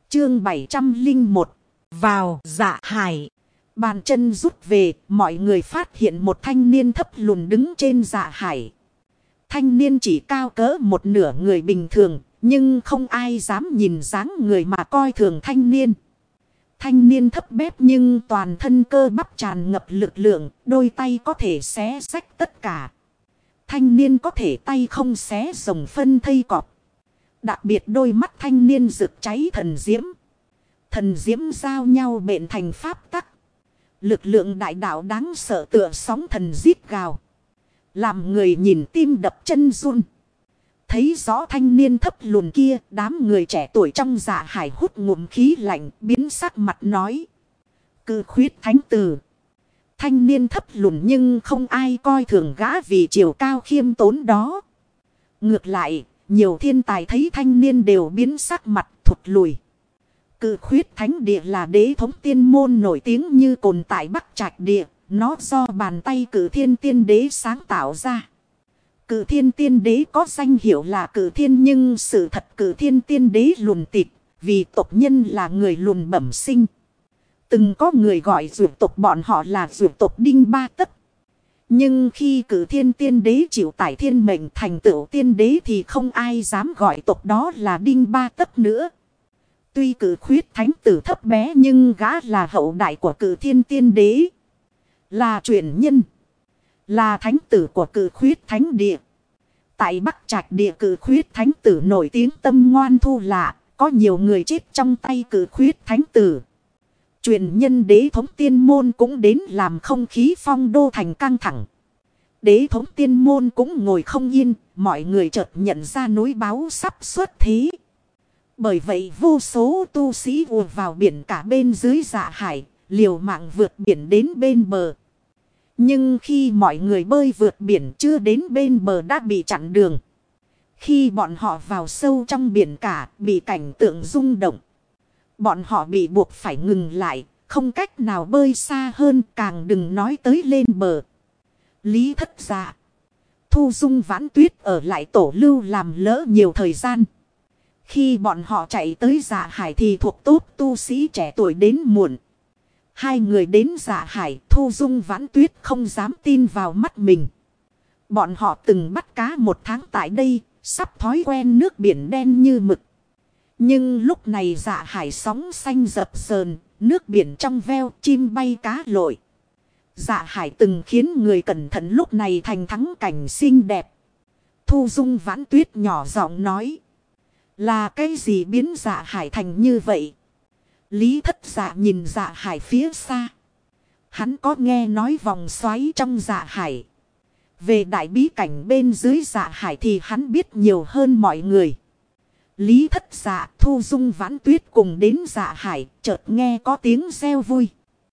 Chương 701. Vào Dạ Hải. Bàn chân rút về, mọi người phát hiện một thanh niên thấp lùn đứng trên Dạ Hải. Thanh niên chỉ cao cỡ một nửa người bình thường, nhưng không ai dám nhìn dáng người mà coi thường thanh niên. Thanh niên thấp bé nhưng toàn thân cơ bắp tràn ngập lực lượng, đôi tay có thể xé rách tất cả. Thanh niên có thể tay không xé rồng phân thây cọp. Đặc biệt đôi mắt thanh niên rực cháy thần diễm. Thần diễm giao nhau bện thành pháp tắc. Lực lượng đại đạo đáng sợ tựa sóng thần rít gào. Làm người nhìn tim đập chân run. Thấy rõ thanh niên thấp lùn kia, đám người trẻ tuổi trong Dạ Hải hút ngụm khí lạnh, biến sắc mặt nói. Cự khuyết thánh tử. Thanh niên thấp lùn nhưng không ai coi thường gã vì chiều cao khiêm tốn đó. Ngược lại, nhiều thiên tài thấy thanh niên đều biến sắc mặt thụt lùi. Cự khuyết thánh địa là đế thống tiên môn nổi tiếng như cồn tại Bắc Trạch địa. Nó do bàn tay Cự Thiên Tiên Đế sáng tạo ra. Cự Thiên Tiên Đế có danh hiệu là Cự Thiên, nhưng sự thật Cự Thiên Tiên Đế lùn tịt, vì tộc nhân là người lùn bẩm sinh. Từng có người gọi dược tộc bọn họ là dược tộc Đinh Ba Tấc. Nhưng khi Cự Thiên Tiên Đế chịu tải thiên mệnh thành tựu tiên đế thì không ai dám gọi tộc đó là Đinh Ba Tấc nữa. Tuy Cự khuyết thánh tử thấp bé nhưng gã là hậu đại của Cự Thiên Tiên Đế. Là truyền nhân. Là thánh tử của Cự khuyết thánh địa. Tại Bắc Trạch địa Cự khuyết thánh tử nổi tiếng tâm ngoan thu lạ. Có nhiều người chết trong tay Cự khuyết thánh tử. Truyền nhân đế thống tiên môn cũng đến làm không khí phong đô thành căng thẳng. Đế thống tiên môn cũng ngồi không yên. Mọi người chợt nhận ra núi báo sắp xuất thế. Bởi vậy vô số tu sĩ ùa vào biển cả bên dưới Dạ Hải. Liều mạng vượt biển đến bên bờ. Nhưng khi mọi người bơi vượt biển chưa đến bên bờ đã bị chặn đường. Khi bọn họ vào sâu trong biển cả, bị cảnh tượng rung động. Bọn họ bị buộc phải ngừng lại, không cách nào bơi xa hơn, càng đừng nói tới lên bờ. Lý Thất Dạ, Thu Dung Vãn Tuyết ở lại tổ lưu làm lỡ nhiều thời gian. Khi bọn họ chạy tới Dạ Hải thì thuộc tốt tu sĩ trẻ tuổi đến muộn. Hai người đến Dạ Hải, Thu Dung Vãn Tuyết không dám tin vào mắt mình. Bọn họ từng bắt cá một tháng tại đây, sắp thói quen nước biển đen như mực. Nhưng lúc này Dạ Hải sóng xanh dập dờn, nước biển trong veo, chim bay cá lội. Dạ Hải từng khiến người cẩn thận lúc này thành thắng cảnh xinh đẹp. Thu Dung Vãn Tuyết nhỏ giọng nói. Là cái gì biến Dạ Hải thành như vậy? Lý Thất Dạ nhìn Dạ Hải phía xa. Hắn có nghe nói vòng xoáy trong Dạ Hải. Về đại bí cảnh bên dưới Dạ Hải thì hắn biết nhiều hơn mọi người. Lý Thất Dạ, Thu Dung Vãn Tuyết cùng đến Dạ Hải, chợt nghe có tiếng reo vui.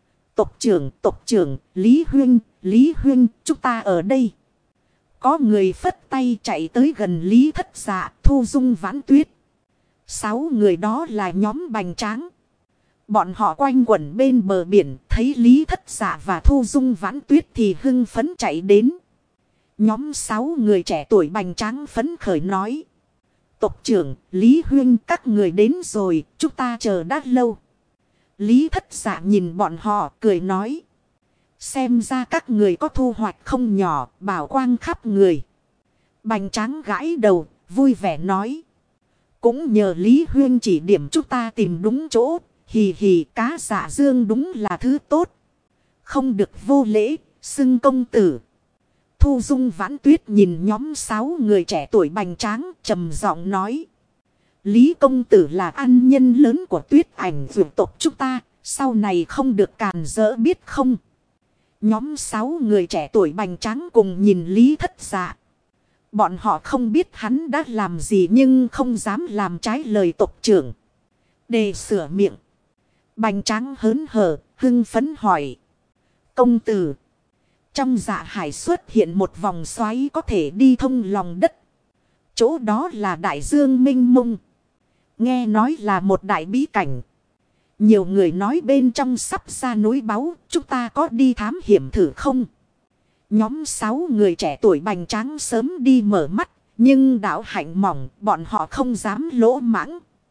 Tộc trưởng, Lý Huynh, chúng ta ở đây. Có người phất tay chạy tới gần Lý Thất Dạ, Thu Dung Vãn Tuyết. 6 người đó là nhóm Bành Tráng. Bọn họ quanh quẩn bên bờ biển, thấy Lý Thất Dạ và Thu Dung Vãn Tuyết thì hưng phấn chạy đến. Nhóm 6 người trẻ tuổi Bành Tráng phấn khởi nói. Tộc trưởng, Lý Huynh, các người đến rồi, chúng ta chờ đã lâu. Lý Thất Dạ nhìn bọn họ, cười nói. Xem ra các người có thu hoạch không nhỏ, bảo quang khắp người. Bành Tráng gãi đầu, vui vẻ nói. Cũng nhờ Lý Huynh chỉ điểm chúng ta tìm đúng chỗ. Hì hì, cá Dạ Dương đúng là thứ tốt. Không được vô lễ, xưng công tử. Thu Dung Vãn Tuyết nhìn nhóm 6 người trẻ tuổi Bành Tráng, trầm giọng nói. Lý công tử là ăn nhân lớn của Tuyết Ảnh vượt tộc chúng ta, sau này không được càn rỡ biết không? Nhóm 6 người trẻ tuổi Bành Tráng cùng nhìn Lý Thất Dạ. Bọn họ không biết hắn đã làm gì nhưng không dám làm trái lời tộc trưởng. Để sửa miệng. Bành Tráng hớn hở, hưng phấn hỏi. Công tử. Trong Dạ Hải xuất hiện một vòng xoáy có thể đi thông lòng đất. Chỗ đó là đại dương mênh mông. Nghe nói là một đại bí cảnh. Nhiều người nói bên trong sắp ra núi báu. Chúng ta có đi thám hiểm thử không? Nhóm 6 người trẻ tuổi Bành Tráng sớm đi mở mắt. Nhưng đạo hạnh mỏng bọn họ không dám lỗ mãng.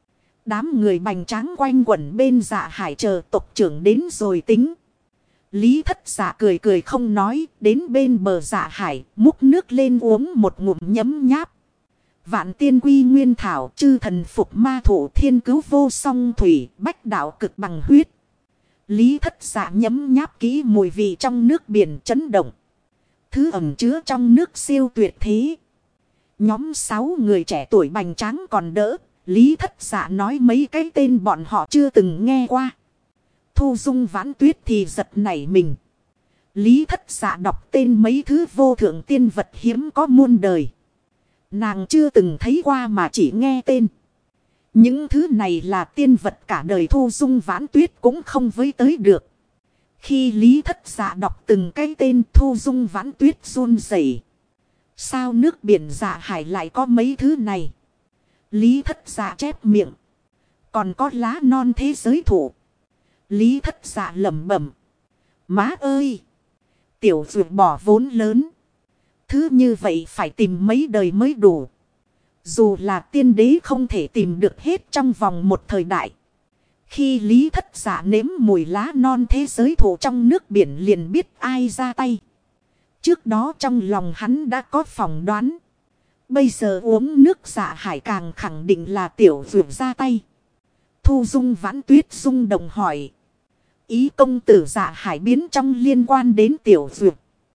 Đám người bành tráng quanh quẩn bên Dạ Hải chờ tộc trưởng đến rồi tính. Lý Thất Dạ cười cười không nói, đến bên bờ Dạ Hải, múc nước lên uống một ngụm nhấm nháp. Vạn tiên quy nguyên thảo, chư thần phục ma thủ, thiên cứu vô song thủy, bách đạo cực bằng huyết. Lý Thất Dạ nhấm nháp kỹ mùi vị trong nước biển chấn động. Thứ ẩm chứa trong nước siêu tuyệt thế. Nhóm 6 người trẻ tuổi bành tráng còn đỡ. Lý Thất Dạ nói mấy cái tên bọn họ chưa từng nghe qua. Thu Dung Vãn Tuyết thì giật nảy mình. Lý Thất Dạ đọc tên mấy thứ vô thượng tiên vật hiếm có muôn đời. Nàng chưa từng thấy qua mà chỉ nghe tên. Những thứ này là tiên vật cả đời Thu Dung Vãn Tuyết cũng không với tới được. Khi Lý Thất Dạ đọc từng cái tên Thu Dung Vãn Tuyết run rẩy. Sao nước biển Dạ Hải lại có mấy thứ này? Lý Thất Dạ chép miệng. Còn có lá non thế giới thụ. Lý Thất Dạ lẩm bẩm. Má ơi! Tiểu dược bỏ vốn lớn. Thứ như vậy phải tìm mấy đời mới đủ. Dù là tiên đế không thể tìm được hết trong vòng một thời đại. Khi Lý Thất Dạ nếm mùi lá non thế giới thụ trong nước biển liền biết ai ra tay. Trước đó trong lòng hắn đã có phỏng đoán. Bây giờ uống nước Dạ Hải càng khẳng định là tiểu dược ra tay. Thu Dung Vãn Tuyết rung động hỏi. Ý công tử Dạ Hải biến trong liên quan đến tiểu dược.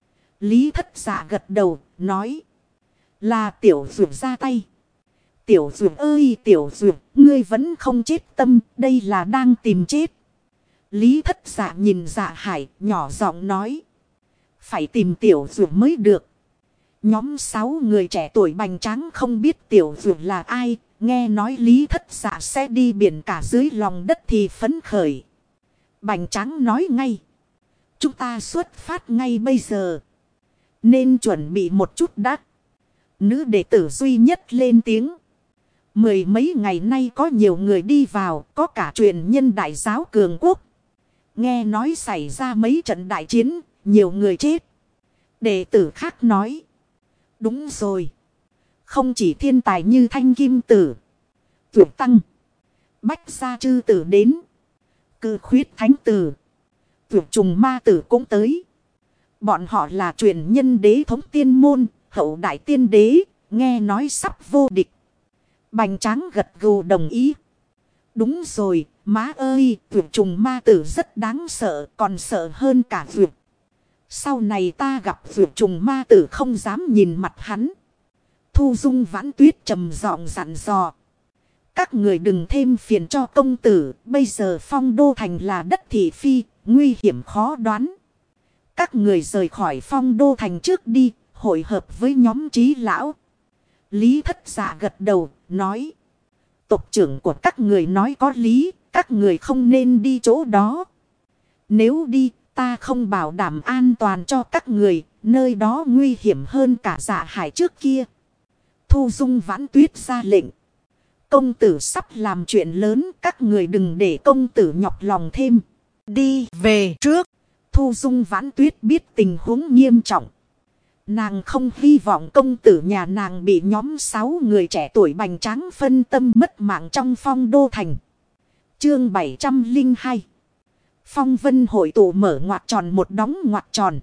Lý Thất Dạ gật đầu, nói. Là tiểu dược ra tay. Tiểu dược ơi tiểu dược, ngươi vẫn không chết tâm, đây là đang tìm chết. Lý Thất Dạ nhìn Dạ Hải, nhỏ giọng nói. Phải tìm tiểu dược mới được. Nhóm 6 người trẻ tuổi bành tráng không biết tiểu dược là ai, nghe nói Lý Thất Dạ sẽ đi biển cả dưới lòng đất thì phấn khởi. Bành tráng nói ngay. Chúng ta xuất phát ngay bây giờ. Nên chuẩn bị một chút đã. Nữ đệ tử duy nhất lên tiếng. Mười mấy ngày nay có nhiều người đi vào, có cả truyền nhân đại giáo cường quốc. Nghe nói xảy ra mấy trận đại chiến, nhiều người chết. Đệ tử khác nói. Đúng rồi. Không chỉ thiên tài như Thanh Kim Tử, Tuyệt Tăng, Bách Gia Chư Tử đến. Cự Khuyết Thánh Tử, Tuyệt Trùng Ma Tử cũng tới. Bọn họ là truyền nhân đế thống tiên môn, hậu đại tiên đế, nghe nói sắp vô địch. Bành tráng gật gù đồng ý. Đúng rồi, má ơi, Tuyệt Trùng Ma Tử rất đáng sợ, còn sợ hơn cả Tuyệt. Sau này ta gặp Tuyệt Trùng Ma Tử không dám nhìn mặt hắn. Thu Dung Vãn Tuyết trầm giọng dặn dò. Các người đừng thêm phiền cho công tử, bây giờ Phong Đô Thành là đất thị phi, nguy hiểm khó đoán. Các người rời khỏi Phong Đô Thành trước đi, hội hợp với nhóm trí lão. Lý Thất Dạ gật đầu, nói. Tộc trưởng của các người nói có lý, các người không nên đi chỗ đó. Nếu đi, ta không bảo đảm an toàn cho các người, nơi đó nguy hiểm hơn cả Dạ Hải trước kia. Thu Dung Vãn Tuyết ra lệnh. Công tử sắp làm chuyện lớn, các người đừng để công tử nhọc lòng thêm. Đi về trước. Thu Dung Vãn Tuyết biết tình huống nghiêm trọng. Nàng không hy vọng công tử nhà nàng bị nhóm 6 người trẻ tuổi bành tráng phân tâm mất mạng trong Phong Đô Thành. Chương 702. Phong vân hội tụ mở ngoặc tròn một đóng ngoặc tròn.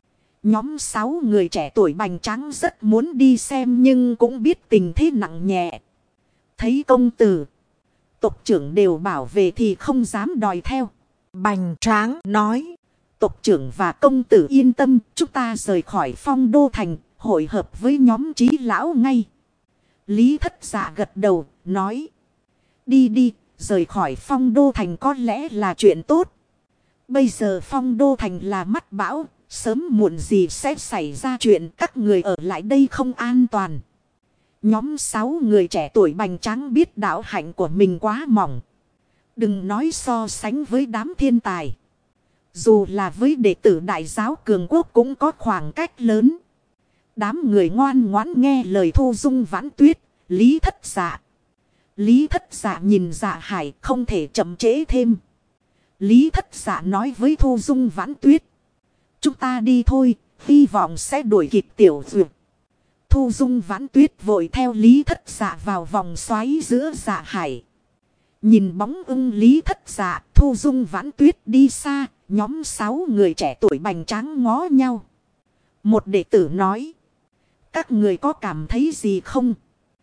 Nhóm 6 người trẻ tuổi bành tráng rất muốn đi xem nhưng cũng biết tình thế nặng nhẹ. Thấy công tử, tộc trưởng đều bảo vệ thì không dám đòi theo. Bành tráng nói. Tộc trưởng và công tử yên tâm, chúng ta rời khỏi Phong Đô Thành, hội hợp với nhóm trí lão ngay. Lý Thất Dạ gật đầu, nói. Đi đi, rời khỏi Phong Đô Thành có lẽ là chuyện tốt. Bây giờ Phong Đô Thành là mắt bão, sớm muộn gì sẽ xảy ra chuyện các người ở lại đây không an toàn. Nhóm 6 người trẻ tuổi bành tráng biết đạo hạnh của mình quá mỏng. Đừng nói so sánh với đám thiên tài. Dù là với đệ tử đại giáo cường quốc cũng có khoảng cách lớn. Đám người ngoan ngoãn nghe lời Thu Dung Vãn Tuyết, Lý Thất Dạ. Lý Thất Dạ nhìn Dạ Hải không thể chậm trễ thêm. Lý Thất Dạ nói với Thu Dung Vãn Tuyết. Chúng ta đi thôi, hy vọng sẽ đuổi kịp tiểu dược. Thu Dung Vãn Tuyết vội theo Lý Thất Dạ vào vòng xoáy giữa Dạ Hải. Nhìn bóng ưng Lý Thất Dạ, Thu Dung Vãn Tuyết đi xa, nhóm 6 người trẻ tuổi bành tráng ngó nhau. Một đệ tử nói. Các người có cảm thấy gì không?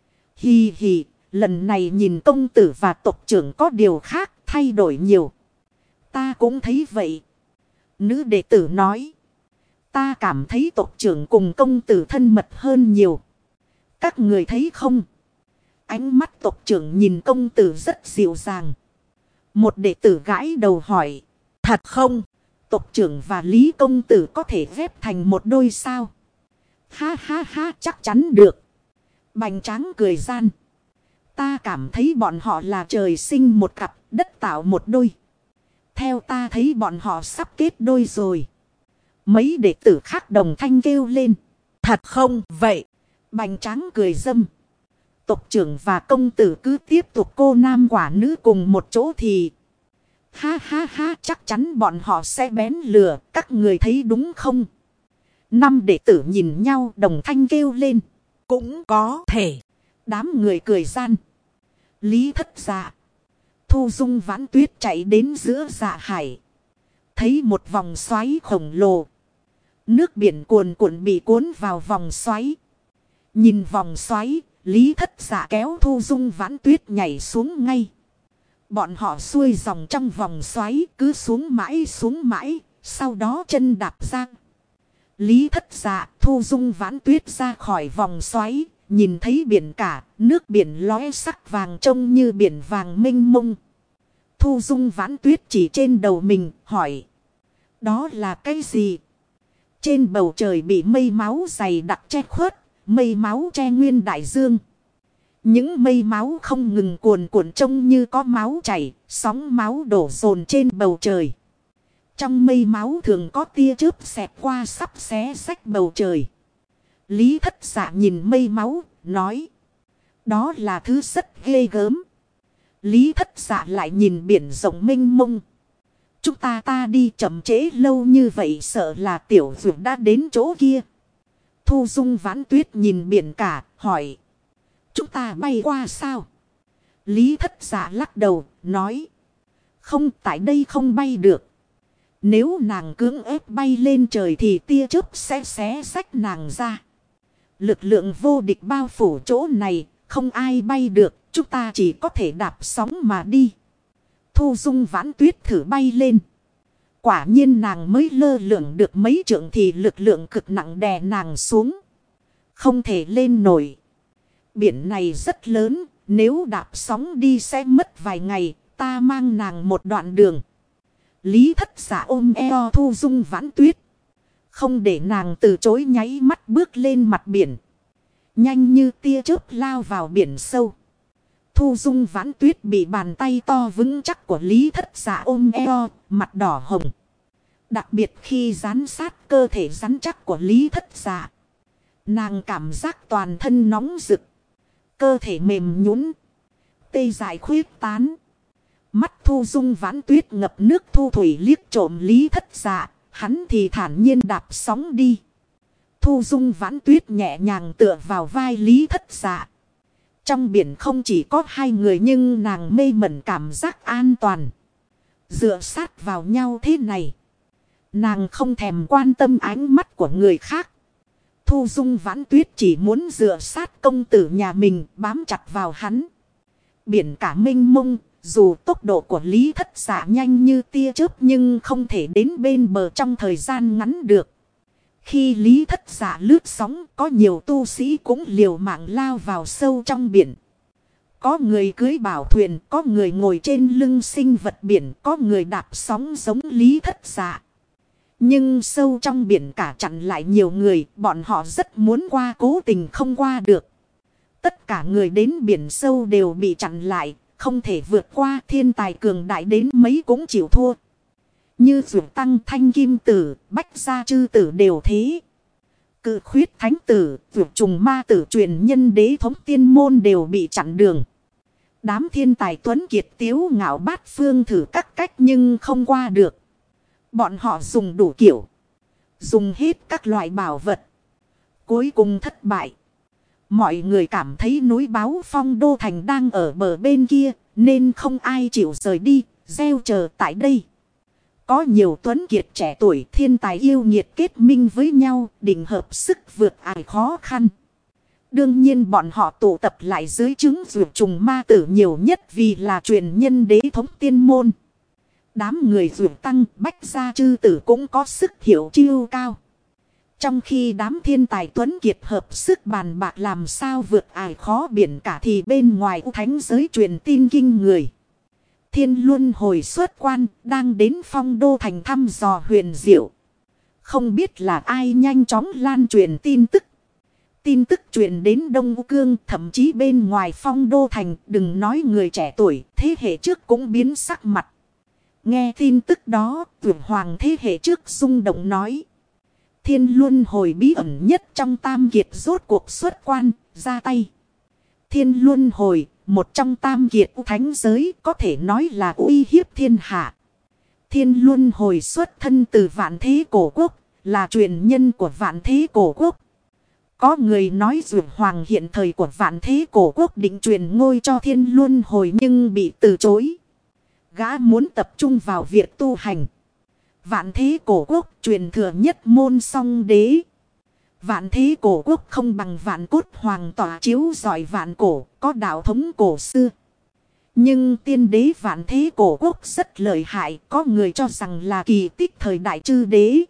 Hì hì, lần này nhìn công tử và tộc trưởng có điều khác, thay đổi nhiều. Ta cũng thấy vậy. Nữ đệ tử nói. Ta cảm thấy tộc trưởng cùng công tử thân mật hơn nhiều. Các người thấy không? Ánh mắt tộc trưởng nhìn công tử rất dịu dàng. Một đệ tử gãi đầu hỏi. Thật không? Tộc trưởng và Lý công tử có thể ghép thành một đôi sao? Ha ha ha, chắc chắn được. Bành tráng cười gian. Ta cảm thấy bọn họ là trời sinh một cặp, đất tạo một đôi. Theo ta thấy bọn họ sắp kết đôi rồi. Mấy đệ tử khác đồng thanh kêu lên. Thật không? Vậy. Bành tráng cười dâm. Tộc trưởng và công tử cứ tiếp tục cô nam quả nữ cùng một chỗ thì. Ha ha ha, chắc chắn bọn họ sẽ bén lừa. Các người thấy đúng không? 5 đệ tử nhìn nhau đồng thanh kêu lên. Cũng có thể. Đám người cười gian. Lý Thất Dạ, Thu Dung Vãn Tuyết chạy đến giữa dạ hải. Thấy một vòng xoáy khổng lồ. Nước biển cuồn cuộn bị cuốn vào vòng xoáy. Nhìn vòng xoáy, Lý Thất Dạ kéo Thu Dung Vãn Tuyết nhảy xuống ngay. Bọn họ xuôi dòng trong vòng xoáy cứ xuống mãi, sau đó chân đạp ra. Lý Thất Dạ, Thu Dung Vãn Tuyết ra khỏi vòng xoáy, nhìn thấy biển cả, nước biển lóe sắc vàng trông như biển vàng mênh mông. Thu Dung Vãn Tuyết chỉ trên đầu mình, hỏi. Đó là cái gì? Trên bầu trời bị mây máu dày đặc che khuất, mây máu che nguyên đại dương. Những mây máu không ngừng cuồn cuộn trông như có máu chảy, sóng máu đổ dồn trên bầu trời. Trong mây máu thường có tia chớp xẹt qua sắp xé rách bầu trời. Lý Thất Dạ nhìn mây máu, nói. Đó là thứ rất ghê gớm. Lý Thất Dạ lại nhìn biển rộng mênh mông. Chúng ta đi chậm trễ lâu như vậy sợ là tiểu vượt đã đến chỗ kia. Thu Dung Vãn Tuyết nhìn biển cả, hỏi. Chúng ta bay qua sao? Lý Thất Dạ lắc đầu, nói. Không, tại đây không bay được. Nếu nàng cưỡng ép bay lên trời thì tia chớp sẽ xé rách nàng ra. Lực lượng vô địch bao phủ chỗ này, không ai bay được, chúng ta chỉ có thể đạp sóng mà đi. Thu Dung Vãn Tuyết thử bay lên. Quả nhiên nàng mới lơ lửng được mấy trượng thì lực lượng cực nặng đè nàng xuống. Không thể lên nổi. Biển này rất lớn, nếu đạp sóng đi sẽ mất vài ngày, ta mang nàng một đoạn đường. Lý Thất Dạ ôm eo Thu Dung Vãn Tuyết. Không để nàng từ chối, nháy mắt bước lên mặt biển. Nhanh như tia chớp lao vào biển sâu. Thu Dung Vãn Tuyết bị bàn tay to vững chắc của Lý Thất Dạ ôm eo, mặt đỏ hồng. Đặc biệt khi dán sát cơ thể rắn chắc của Lý Thất Dạ. Nàng cảm giác toàn thân nóng rực. Cơ thể mềm nhũn, tê dại khuyết tán. Mắt Thu Dung Vãn Tuyết ngập nước thu thủy liếc trộm Lý Thất Dạ. Hắn thì thản nhiên đạp sóng đi. Thu Dung Vãn Tuyết nhẹ nhàng tựa vào vai Lý Thất Dạ. Trong biển không chỉ có hai người nhưng nàng mê mẩn cảm giác an toàn. Dựa sát vào nhau thế này. Nàng không thèm quan tâm ánh mắt của người khác. Thu Dung Vãn Tuyết chỉ muốn dựa sát công tử nhà mình, bám chặt vào hắn. Biển cả mênh mông, dù tốc độ của Lý Thất Dạ nhanh như tia chớp nhưng không thể đến bên bờ trong thời gian ngắn được. Khi Lý Thất Dạ lướt sóng, có nhiều tu sĩ cũng liều mạng lao vào sâu trong biển. Có người cưỡi bảo thuyền, có người ngồi trên lưng sinh vật biển, có người đạp sóng giống Lý Thất Dạ. Nhưng sâu trong biển cả chặn lại nhiều người, bọn họ rất muốn qua cố tình không qua được. Tất cả người đến biển sâu đều bị chặn lại, không thể vượt qua, thiên tài cường đại đến mấy cũng chịu thua. Như Dược Tăng, Thanh Kim Tử, Bách Gia Chư Tử đều thế. Cự Khuyết Thánh Tử, Dược Trùng Ma Tử, truyền nhân Đế Thống Tiên Môn đều bị chặn đường. Đám thiên tài tuấn kiệt tiếu ngạo bát phương thử các cách nhưng không qua được. Bọn họ dùng đủ kiểu. Dùng hết các loại bảo vật. Cuối cùng thất bại. Mọi người cảm thấy núi Báo Phong Đô Thành đang ở bờ bên kia, nên không ai chịu rời đi, gieo chờ tại đây. Có nhiều tuấn kiệt trẻ tuổi thiên tài yêu nghiệt kết minh với nhau, định hợp sức vượt ải khó khăn. Đương nhiên bọn họ tụ tập lại dưới trứng dược trùng ma tử nhiều nhất vì là truyền nhân đế thống tiên môn. Đám người dược tăng bách gia chư tử cũng có sức hiểu chiêu cao. Trong khi đám thiên tài tuấn kiệt hợp sức bàn bạc làm sao vượt ải khó biển cả thì bên ngoài thánh giới truyền tin kinh người. Thiên Luân Hồi xuất quan đang đến Phong Đô Thành thăm dò huyền diệu. Không biết là ai nhanh chóng lan truyền tin tức. Tin tức truyền đến Đông U Cương, thậm chí bên ngoài Phong Đô Thành, đừng nói người trẻ tuổi, thế hệ trước cũng biến sắc mặt. Nghe tin tức đó, Tuyển Hoàng thế hệ trước rung động nói. Thiên Luân Hồi bí ẩn nhất trong tam kiệt rốt cuộc xuất quan, ra tay. Thiên Luân Hồi, một trong tam kiệt thánh giới, có thể nói là uy hiếp thiên hạ. Thiên Luân Hồi xuất thân từ Vạn Thế Cổ Quốc, là truyền nhân của Vạn Thế Cổ Quốc. Có người nói Dược Hoàng hiện thời của Vạn Thế Cổ Quốc định truyền ngôi cho Thiên Luân Hồi nhưng bị từ chối. Gã muốn tập trung vào việc tu hành. Vạn Thế Cổ Quốc truyền thừa nhất môn song đế. Vạn Thế Cổ Quốc không bằng Vạn Cốt Hoàng tỏa chiếu giỏi vạn cổ, có đạo thống cổ xưa. Nhưng tiên đế Vạn Thế Cổ Quốc rất lợi hại, có người cho rằng là kỳ tích thời đại chư đế.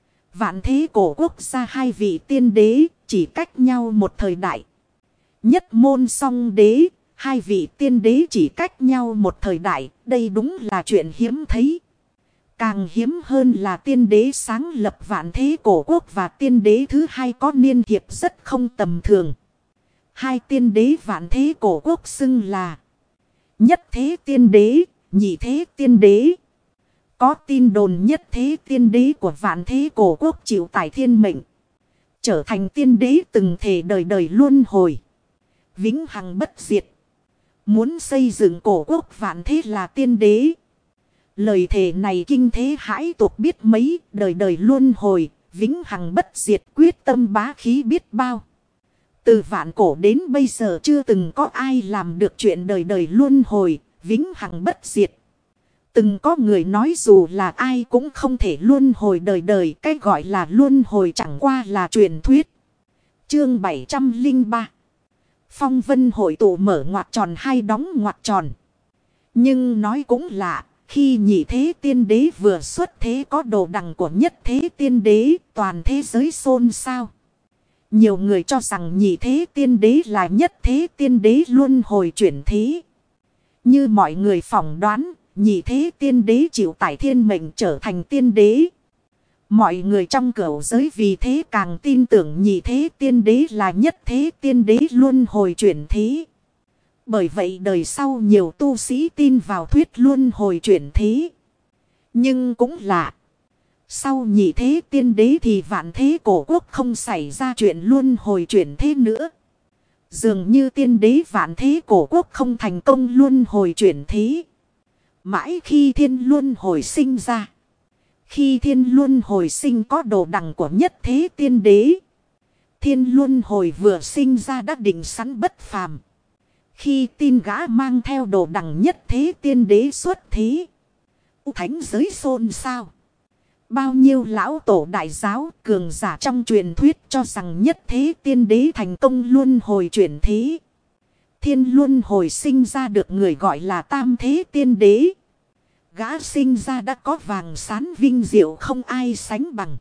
Vạn Thế Cổ Quốc ra hai vị tiên đế, chỉ cách nhau một thời đại. Nhất môn song đế, hai vị tiên đế chỉ cách nhau một thời đại, đây đúng là chuyện hiếm thấy. Càng hiếm hơn là tiên đế sáng lập Vạn Thế Cổ Quốc và tiên đế thứ hai có niên hiệp rất không tầm thường. Hai tiên đế Vạn Thế Cổ Quốc xưng là nhất thế tiên đế, nhị thế tiên đế. Có tin đồn nhất thế tiên đế của Vạn Thế Cổ Quốc chịu tải thiên mệnh. Trở thành tiên đế từng thể đời đời luân hồi. Vĩnh hằng bất diệt. Muốn xây dựng cổ quốc Vạn Thế là tiên đế. Lời thề này kinh thế hãi tục biết mấy, đời đời luân hồi, vĩnh hằng bất diệt, quyết tâm bá khí biết bao. Từ vạn cổ đến bây giờ chưa từng có ai làm được chuyện đời đời luân hồi, vĩnh hằng bất diệt. Từng có người nói dù là ai cũng không thể luân hồi đời đời, cái gọi là luân hồi chẳng qua là truyền thuyết. Chương 703. Phong vân hội tụ mở ngoặc tròn hay đóng ngoặc tròn. Nhưng nói cũng lạ, khi nhị thế tiên đế vừa xuất thế có đồ đằng của nhất thế tiên đế, toàn thế giới xôn xao. Nhiều người cho rằng nhị thế tiên đế là nhất thế tiên đế luân hồi chuyển thế. Như mọi người phỏng đoán, nhị thế tiên đế chịu tải thiên mệnh trở thành tiên đế. Mọi người trong cửu giới vì thế càng tin tưởng nhị thế tiên đế là nhất thế tiên đế luân hồi chuyển thế. Bởi vậy đời sau nhiều tu sĩ tin vào thuyết luân hồi chuyển thế. Nhưng cũng lạ. Sau nhị thế tiên đế thì Vạn Thế Cổ Quốc không xảy ra chuyện luân hồi chuyển thế nữa. Dường như tiên đế Vạn Thế Cổ Quốc không thành công luân hồi chuyển thế. Mãi khi thiên luân hồi sinh ra. Khi thiên luân hồi sinh có đồ đằng của nhất thế tiên đế. Thiên luân hồi vừa sinh ra đã định sẵn bất phàm. Khi tin gã mang theo đồ đằng nhất thế tiên đế xuất thế. Thánh giới xôn xao. Bao nhiêu lão tổ đại giáo cường giả trong truyền thuyết cho rằng nhất thế tiên đế thành công luân hồi chuyển thế. Thiên luân hồi sinh ra được người gọi là tam thế tiên đế. Gã sinh ra đã có vàng sán vinh diệu không ai sánh bằng.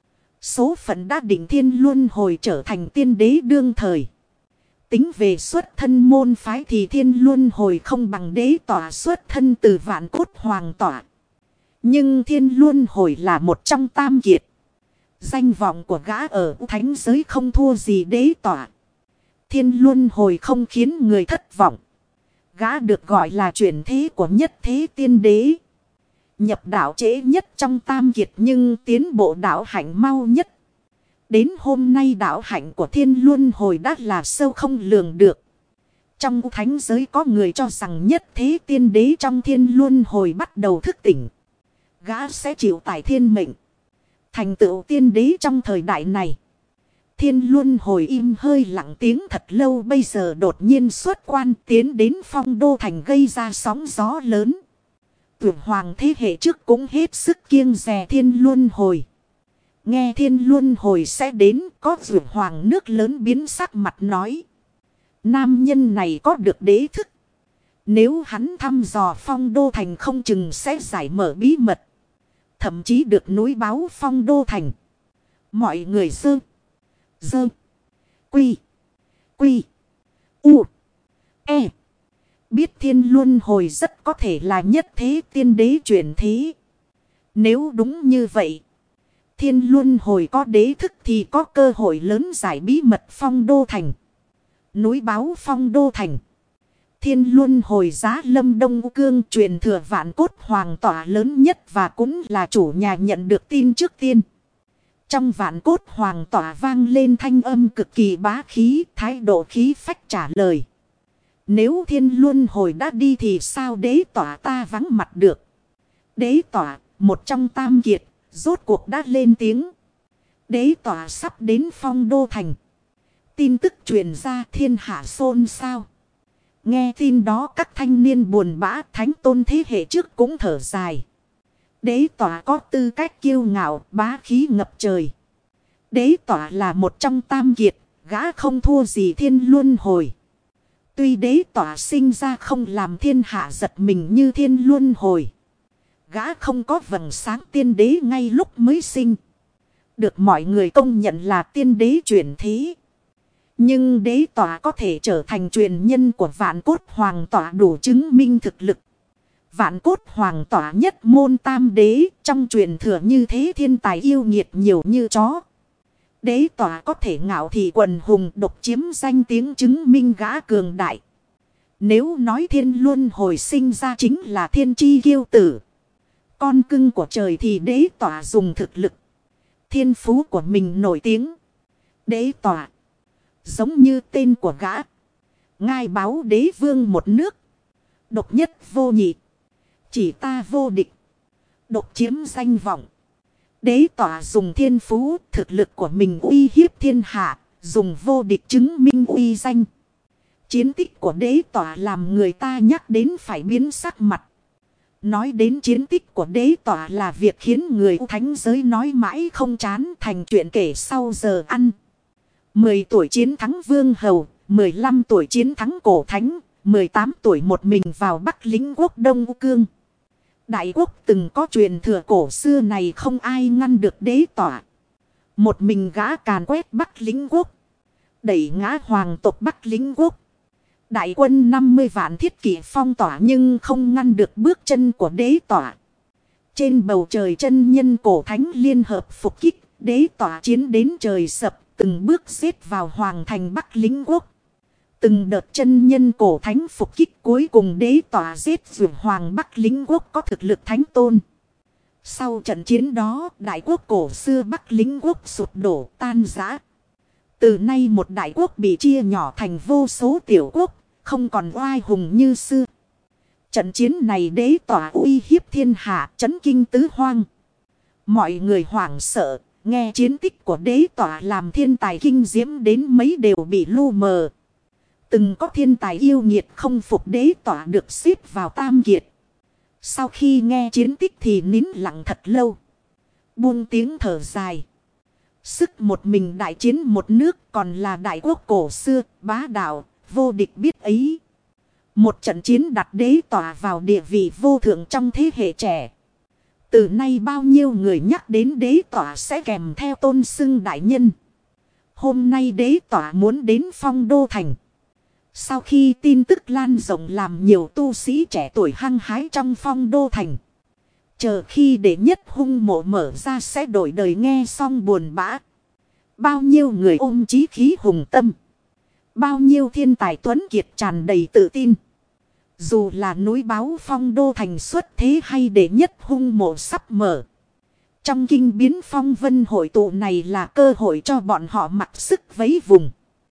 Số phận đã định thiên luân hồi trở thành tiên đế đương thời. Tính về xuất thân môn phái thì thiên luân hồi không bằng đế tỏa xuất thân từ Vạn Cốt Hoàng tỏa. Nhưng thiên luân hồi là một trong tam kiệt. Danh vọng của gã ở thánh giới không thua gì đế tỏa. Thiên luân hồi không khiến người thất vọng. Gã được gọi là chuyển thế của nhất thế tiên đế. Nhập đạo trễ nhất trong tam kiệt nhưng tiến bộ đạo hạnh mau nhất. Đến hôm nay đạo hạnh của thiên luân hồi đã là sâu không lường được. Trong thánh giới có người cho rằng nhất thế tiên đế trong thiên luân hồi bắt đầu thức tỉnh. Gã sẽ chịu tải thiên mệnh. Thành tựu tiên đế trong thời đại này. Thiên Luân Hồi im hơi lặng tiếng thật lâu, bây giờ đột nhiên xuất quan tiến đến Phong Đô Thành gây ra sóng gió lớn. Tưởng Hoàng thế hệ trước cũng hết sức kiêng dè Thiên Luân Hồi. Nghe Thiên Luân Hồi sẽ đến, có Tưởng Hoàng nước lớn biến sắc mặt nói. Nam nhân này có được đế thức. Nếu hắn thăm dò Phong Đô Thành không chừng sẽ giải mở bí mật. Thậm chí được núi báo Phong Đô Thành. Mọi người dơ. Quy. U. E. Biết Thiên Luân Hồi rất có thể là nhất thế tiên đế chuyển thế. Nếu đúng như vậy, Thiên Luân Hồi có đế thức thì có cơ hội lớn giải bí mật Phong Đô Thành. Núi báo Phong Đô Thành. Thiên Luân Hồi giá Lâm Đông Cương truyền thừa vạn cốt hoàng tỏa lớn nhất và cũng là chủ nhà nhận được tin trước tiên. Trong vạn cốt hoàng tỏa vang lên thanh âm cực kỳ bá khí, thái độ khí phách trả lời. Nếu Thiên Luân Hồi đã đi thì sao đế tỏa ta vắng mặt được. Đế tỏa, một trong tam kiệt, rốt cuộc đã lên tiếng. Đế tỏa sắp đến Phong Đô Thành. Tin tức truyền ra thiên hạ xôn xao. Nghe tin đó các thanh niên buồn bã, thánh tôn thế hệ trước cũng thở dài. Đế tỏa có tư cách kiêu ngạo, bá khí ngập trời. Đế tỏa là một trong tam kiệt, gã không thua gì Thiên Luân Hồi. Tuy đế tỏa sinh ra không làm thiên hạ giật mình như Thiên Luân Hồi. Gã không có vầng sáng tiên đế ngay lúc mới sinh. Được mọi người công nhận là tiên đế chuyển thế. Nhưng đế tỏa có thể trở thành truyền nhân của vạn cốt hoàng tỏa đủ chứng minh thực lực. Vạn cốt hoàng tỏa nhất môn tam đế, trong truyền thừa như thế thiên tài yêu nghiệt nhiều như chó. Đế tỏa có thể ngạo thị quần hùng độc chiếm danh tiếng chứng minh gã cường đại. Nếu nói Thiên Luân Hồi sinh ra chính là thiên chi kiêu tử, con cưng của trời, thì đế tỏa dùng thực lực, thiên phú của mình nổi tiếng. Đế tỏa giống như tên của gã, ngai báu đế vương một nước, độc nhất vô nhị, chỉ ta vô địch, độc chiếm danh vọng. Đế tỏa dùng thiên phú, thực lực của mình uy hiếp thiên hạ, dùng vô địch chứng minh uy danh. Chiến tích của đế tỏa làm người ta nhắc đến phải biến sắc mặt. Nói đến chiến tích của đế tỏa là việc khiến người thánh giới nói mãi không chán, thành chuyện kể sau giờ ăn. 10 tuổi chiến thắng vương hầu, 15 tuổi chiến thắng cổ thánh, 18 tuổi một mình vào Bắc lĩnh quốc Đông Cương. Đại quốc từng có truyền thừa cổ xưa này không ai ngăn được đế tỏa. Một mình gã càn quét Bắc lĩnh quốc, đẩy ngã hoàng tộc Bắc lĩnh quốc. Đại quân 50 vạn thiết kỵ phong tỏa nhưng không ngăn được bước chân của đế tỏa. Trên bầu trời chân nhân cổ thánh liên hợp phục kích, đế tỏa chiến đến trời sập, từng bước xếp vào hoàng thành Bắc lĩnh quốc. Từng đợt chân nhân cổ thánh phục kích, cuối cùng đế tỏa giết vượt hoàng Bắc lĩnh quốc có thực lực thánh tôn. Sau trận chiến đó, đại quốc cổ xưa Bắc lĩnh quốc sụp đổ tan rã. Từ nay một đại quốc bị chia nhỏ thành vô số tiểu quốc, không còn oai hùng như xưa. Trận chiến này đế tỏa uy hiếp thiên hạ, chấn kinh tứ hoang. Mọi người hoảng sợ, nghe chiến tích của đế tỏa làm thiên tài kinh diễm đến mấy đều bị lu mờ. Từng có thiên tài yêu nghiệt không phục đế tỏa được xếp vào tam kiệt. Sau khi nghe chiến tích thì nín lặng thật lâu, buông tiếng thở dài. Sức một mình đại chiến một nước, còn là đại quốc cổ xưa, bá đạo, vô địch biết ấy. Một trận chiến đặt đế tỏa vào địa vị vô thượng trong thế hệ trẻ. Từ nay bao nhiêu người nhắc đến đế tỏa sẽ kèm theo tôn xưng đại nhân. Hôm nay đế tỏa muốn đến Phong Đô Thành. Sau khi tin tức lan rộng làm nhiều tu sĩ trẻ tuổi hăng hái trong Phong Đô Thành. Chờ khi đệ nhất hung mộ mở ra sẽ đổi đời nghe xong buồn bã. Bao nhiêu người ôm chí khí hùng tâm. Bao nhiêu thiên tài tuấn kiệt tràn đầy tự tin. Dù là núi báo Phong Đô Thành xuất thế hay đệ nhất hung mộ sắp mở. Trong kinh biến phong vân hội tụ này là cơ hội cho bọn họ mặc sức vấy vùng.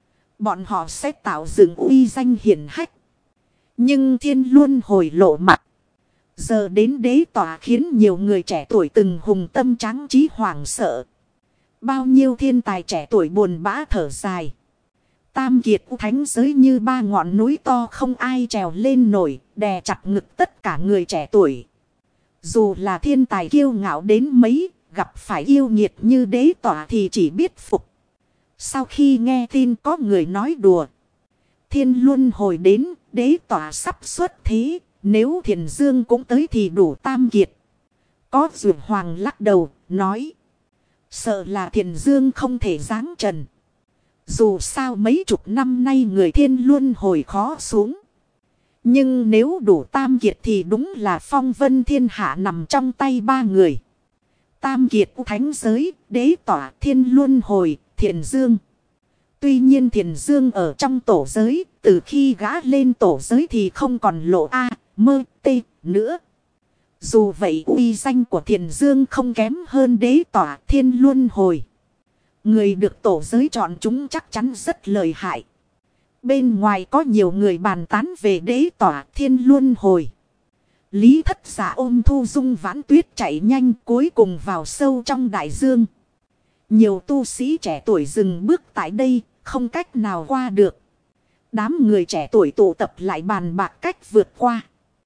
Bọn họ sẽ tạo dựng uy danh hiển hách. Nhưng Thiên Luân Hồi lộ mặt. Giờ đến đế tỏa khiến nhiều người trẻ tuổi từng hùng tâm tráng trí hoảng sợ. Bao nhiêu thiên tài trẻ tuổi buồn bã thở dài. Tam kiệt thánh giới như ba ngọn núi to không ai trèo lên nổi, đè chặt ngực tất cả người trẻ tuổi. Dù là thiên tài kiêu ngạo đến mấy, gặp phải yêu nghiệt như đế tỏa thì chỉ biết phục. Sau khi nghe tin có người nói đùa, thiên luân hồi đến, đế tỏa sắp xuất thế, nếu Thiền Dương cũng tới thì đủ tam kiệt. Có Dược Hoàng lắc đầu, nói, sợ là Thiền Dương không thể giáng trần. Dù sao mấy chục năm nay người thiên luân hồi khó xuống. Nhưng nếu đủ tam kiệt thì đúng là phong vân thiên hạ nằm trong tay ba người. Tam kiệt thánh giới, đế tỏa, thiên luân hồi, Thiền Dương. Tuy nhiên Thiền Dương ở trong tổ giới, từ khi gã lên tổ giới thì không còn lộ A, mơ, T nữa. Dù vậy uy danh của Thiền Dương không kém hơn đế tỏa, thiên luân hồi. Người được tổ giới chọn chúng chắc chắn rất lợi hại. Bên ngoài có nhiều người bàn tán về đế tỏa thiên luân hồi. Lý Thất Giả ôm Thu Dung Vãn Tuyết chạy nhanh cuối cùng vào sâu trong đại dương. Nhiều tu sĩ trẻ tuổi dừng bước tại đây, không cách nào qua được. Đám người trẻ tuổi tụ tập lại bàn bạc cách vượt qua.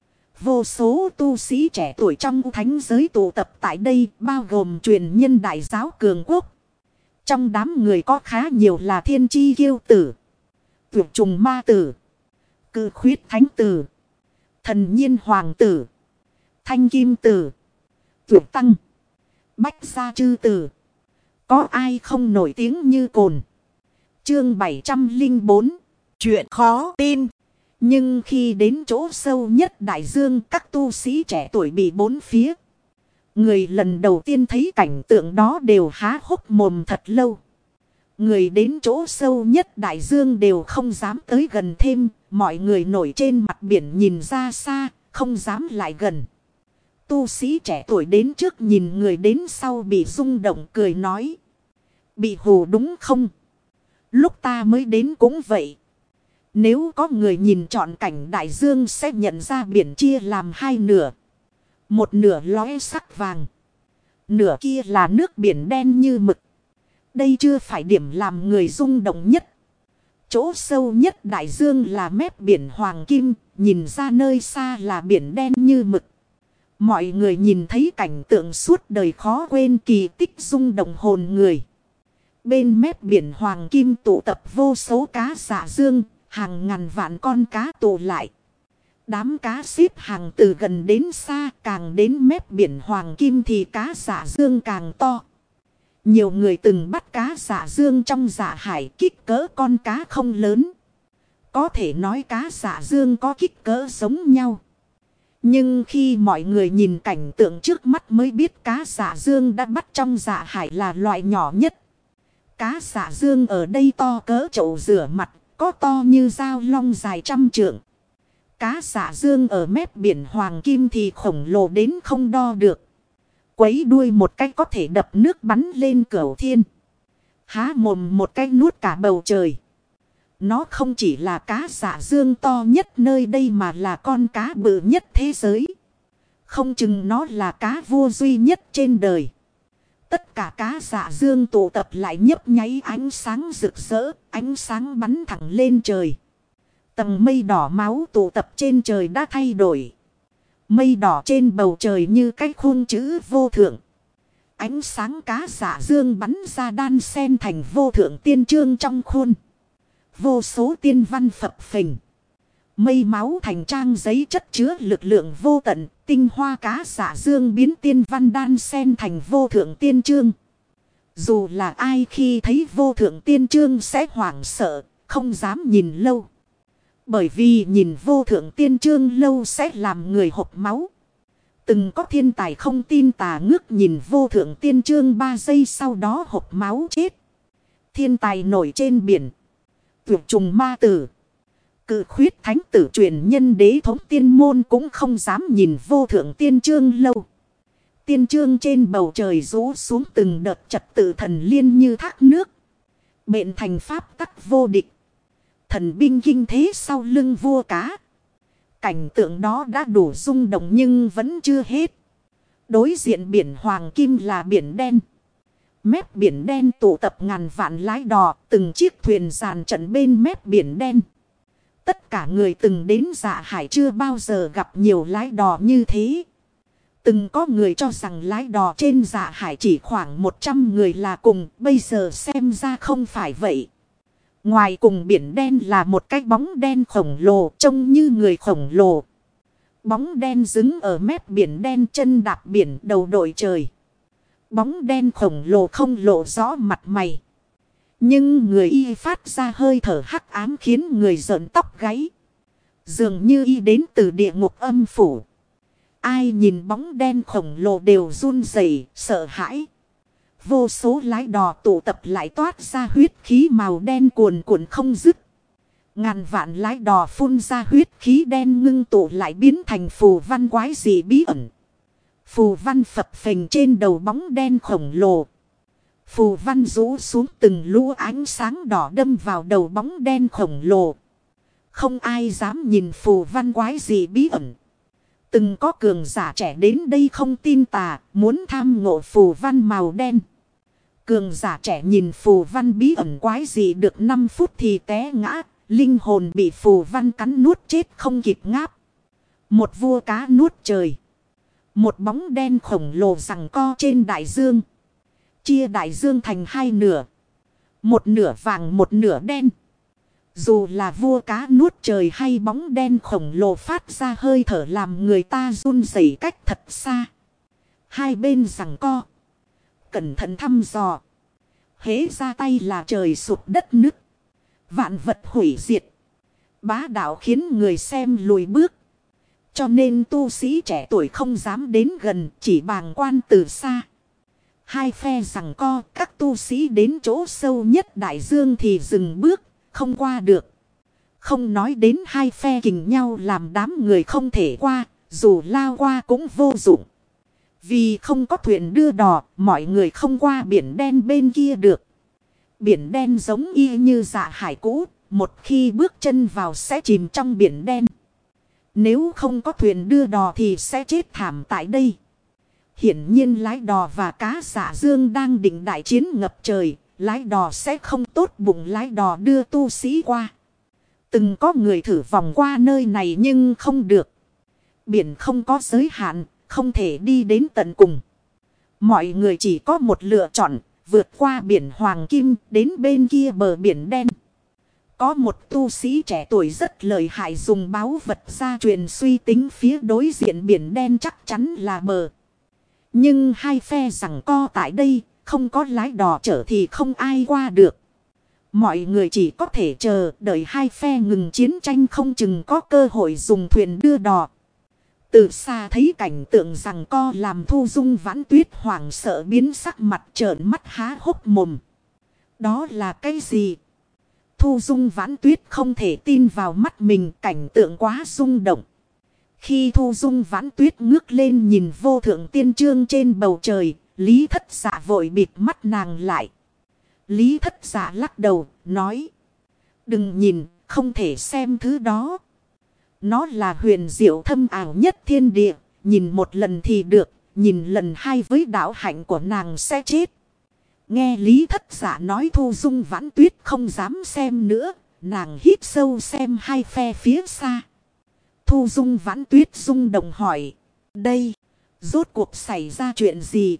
Vô số tu sĩ trẻ tuổi trong thánh giới tụ tập tại đây, bao gồm truyền nhân đại giáo cường quốc. Trong đám người có khá nhiều là thiên chi kiêu tử, tuyệt trùng ma tử, cự khuyết thánh tử, thần nhiên hoàng tử, thanh kim tử, tuyệt tăng, bách gia chư tử. Có ai không nổi tiếng như cồn. Chương 704. Chuyện khó tin. Nhưng khi đến chỗ sâu nhất đại dương, các tu sĩ trẻ tuổi bị bốn phía. Người lần đầu tiên thấy cảnh tượng đó đều há hốc mồm thật lâu. Người đến chỗ sâu nhất đại dương đều không dám tới gần thêm. Mọi người nổi trên mặt biển nhìn ra xa, không dám lại gần. Tu sĩ trẻ tuổi đến trước nhìn người đến sau bị rung động cười nói. Bị hù đúng không? Lúc ta mới đến cũng vậy. Nếu có người nhìn trọn cảnh đại dương sẽ nhận ra biển chia làm hai nửa. Một nửa lóe sắc vàng. Nửa kia là nước biển đen như mực. Đây chưa phải điểm làm người rung động nhất. Chỗ sâu nhất đại dương là mép biển hoàng kim. Nhìn ra nơi xa là biển đen như mực. Mọi người nhìn thấy cảnh tượng suốt đời khó quên kỳ tích rung động hồn người. Bên mép biển hoàng kim tụ tập vô số cá dạ dương. Hàng ngàn vạn con cá tụ lại. Đám cá xếp hàng từ gần đến xa, càng đến mép biển hoàng kim thì cá dạ dương càng to. Nhiều người từng bắt cá dạ dương trong dạ hải, kích cỡ con cá không lớn. Có thể nói cá dạ dương có kích cỡ giống nhau. Nhưng khi mọi người nhìn cảnh tượng trước mắt mới biết cá dạ dương đã bắt trong dạ hải là loại nhỏ nhất. Cá dạ dương ở đây to cỡ chậu rửa mặt, có to như dao long dài 100 trượng. Cá dạ dương ở mép biển hoàng kim thì khổng lồ đến không đo được. Quấy đuôi một cách có thể đập nước bắn lên cửu thiên. Há mồm một cách nuốt cả bầu trời. Nó không chỉ là cá dạ dương to nhất nơi đây mà là con cá bự nhất thế giới. Không chừng nó là cá vua duy nhất trên đời. Tất cả cá dạ dương tụ tập lại nhấp nháy ánh sáng rực rỡ, ánh sáng bắn thẳng lên trời. Tầng mây đỏ máu tụ tập trên trời đã thay đổi. Mây đỏ trên bầu trời như cái khuôn chữ vô thượng. Ánh sáng cá dạ dương bắn ra đan xen thành vô thượng tiên chương trong khuôn. Vô số tiên văn phập phình. Mây máu thành trang giấy chất chứa lực lượng vô tận. Tinh hoa cá dạ dương biến tiên văn đan xen thành vô thượng tiên chương. Dù là ai khi thấy vô thượng tiên chương sẽ hoảng sợ, không dám nhìn lâu. Bởi vì nhìn vô thượng tiên chương lâu sẽ làm người hộc máu. Từng có thiên tài không tin tà ngước nhìn vô thượng tiên chương 3 giây sau đó hộc máu chết. Thiên tài nổi trên biển. Tuyệt trùng ma tử. Cự khuyết thánh tử truyền nhân đế thống tiên môn cũng không dám nhìn vô thượng tiên chương lâu. Tiên chương trên bầu trời rũ xuống từng đợt trật tự thần liên như thác nước. Bện thành pháp tắc vô địch. Thần binh kinh thế sau lưng vua cá. Cảnh tượng đó đã đủ rung động nhưng vẫn chưa hết. Đối diện biển hoàng kim là biển đen. Mép biển đen tụ tập ngàn vạn lái đò, từng chiếc thuyền dàn trận bên mép biển đen. Tất cả người từng đến Dạ Hải chưa bao giờ gặp nhiều lái đò như thế. Từng có người cho rằng lái đò trên Dạ Hải chỉ khoảng 100 người là cùng, bây giờ xem ra không phải vậy. Ngoài cùng biển đen là một cái bóng đen khổng lồ, trông như người khổng lồ. Bóng đen đứng ở mép biển đen, chân đạp biển, đầu đội trời. Bóng đen khổng lồ không lộ rõ mặt mày. Nhưng người y phát ra hơi thở hắc ám khiến người rợn tóc gáy. Dường như y đến từ địa ngục âm phủ. Ai nhìn bóng đen khổng lồ đều run rẩy, sợ hãi. Vô số lái đò tụ tập lại toát ra huyết khí màu đen cuồn cuộn không dứt. Ngàn vạn lái đò phun ra huyết khí đen ngưng tụ lại biến thành phù văn quái dị bí ẩn. Phù văn phập phình trên đầu bóng đen khổng lồ. Phù văn rũ xuống từng lũ ánh sáng đỏ đâm vào đầu bóng đen khổng lồ. Không ai dám nhìn phù văn quái dị bí ẩn. Từng có cường giả trẻ đến đây không tin tà, muốn tham ngộ phù văn màu đen. Cường giả trẻ nhìn phù văn bí ẩn quái dị được 5 phút thì té ngã, linh hồn bị phù văn cắn nuốt chết không kịp ngáp. Một vua cá nuốt trời. Một bóng đen khổng lồ giằng co trên đại dương. Chia đại dương thành hai nửa. Một nửa vàng một nửa đen. Dù là vua cá nuốt trời hay bóng đen khổng lồ phát ra hơi thở làm người ta run rẩy cách thật xa. Hai bên giằng co. Cẩn thận thăm dò. Hễ ra tay là trời sụp đất nứt. Vạn vật hủy diệt. Bá đạo khiến người xem lùi bước. Cho nên tu sĩ trẻ tuổi không dám đến gần, chỉ bàng quan từ xa. Hai phe giằng co, các tu sĩ đến chỗ sâu nhất đại dương thì dừng bước, không qua được. Không nói đến hai phe kình nhau làm đám người không thể qua, dù lao qua cũng vô dụng. Vì không có thuyền đưa đò, mọi người không qua biển đen bên kia được. Biển đen giống y như Dạ Hải cũ, một khi bước chân vào sẽ chìm trong biển đen. Nếu không có thuyền đưa đò thì sẽ chết thảm tại đây. Hiển nhiên lái đò và cá Dạ Dương đang định đại chiến ngập trời. Lái đò sẽ không tốt bụng lái đò đưa tu sĩ qua. Từng có người thử vòng qua nơi này nhưng không được. Biển không có giới hạn, không thể đi đến tận cùng. Mọi người chỉ có một lựa chọn, vượt qua biển Hoàng Kim đến bên kia bờ biển đen. Có một tu sĩ trẻ tuổi rất lợi hại dùng báu vật gia truyền suy tính phía đối diện biển đen chắc chắn là bờ. Nhưng hai phe giằng co tại đây, không có lái đò chở thì không ai qua được. Mọi người chỉ có thể chờ đợi hai phe ngừng chiến tranh không chừng có cơ hội dùng thuyền đưa đò. Từ xa thấy cảnh tượng giằng co làm Thu Dung Vãn Tuyết hoảng sợ biến sắc mặt trợn mắt há hốc mồm. Đó là cái gì? Thu Dung Vãn Tuyết không thể tin vào mắt mình, cảnh tượng quá rung động. Khi Thu Dung Vãn Tuyết ngước lên nhìn vô thượng tiên chương trên bầu trời, Lý Thất Dạ vội bịt mắt nàng lại. Lý Thất Dạ lắc đầu, nói. Đừng nhìn, không thể xem thứ đó. Nó là huyền diệu thâm ảo nhất thiên địa, nhìn một lần thì được, nhìn lần hai với đạo hạnh của nàng sẽ chết. Nghe Lý Thất Dạ nói Thu Dung Vãn Tuyết không dám xem nữa, nàng hít sâu xem hai phe phía xa. Thu Dung Vãn Tuyết rung động hỏi, đây, rốt cuộc xảy ra chuyện gì?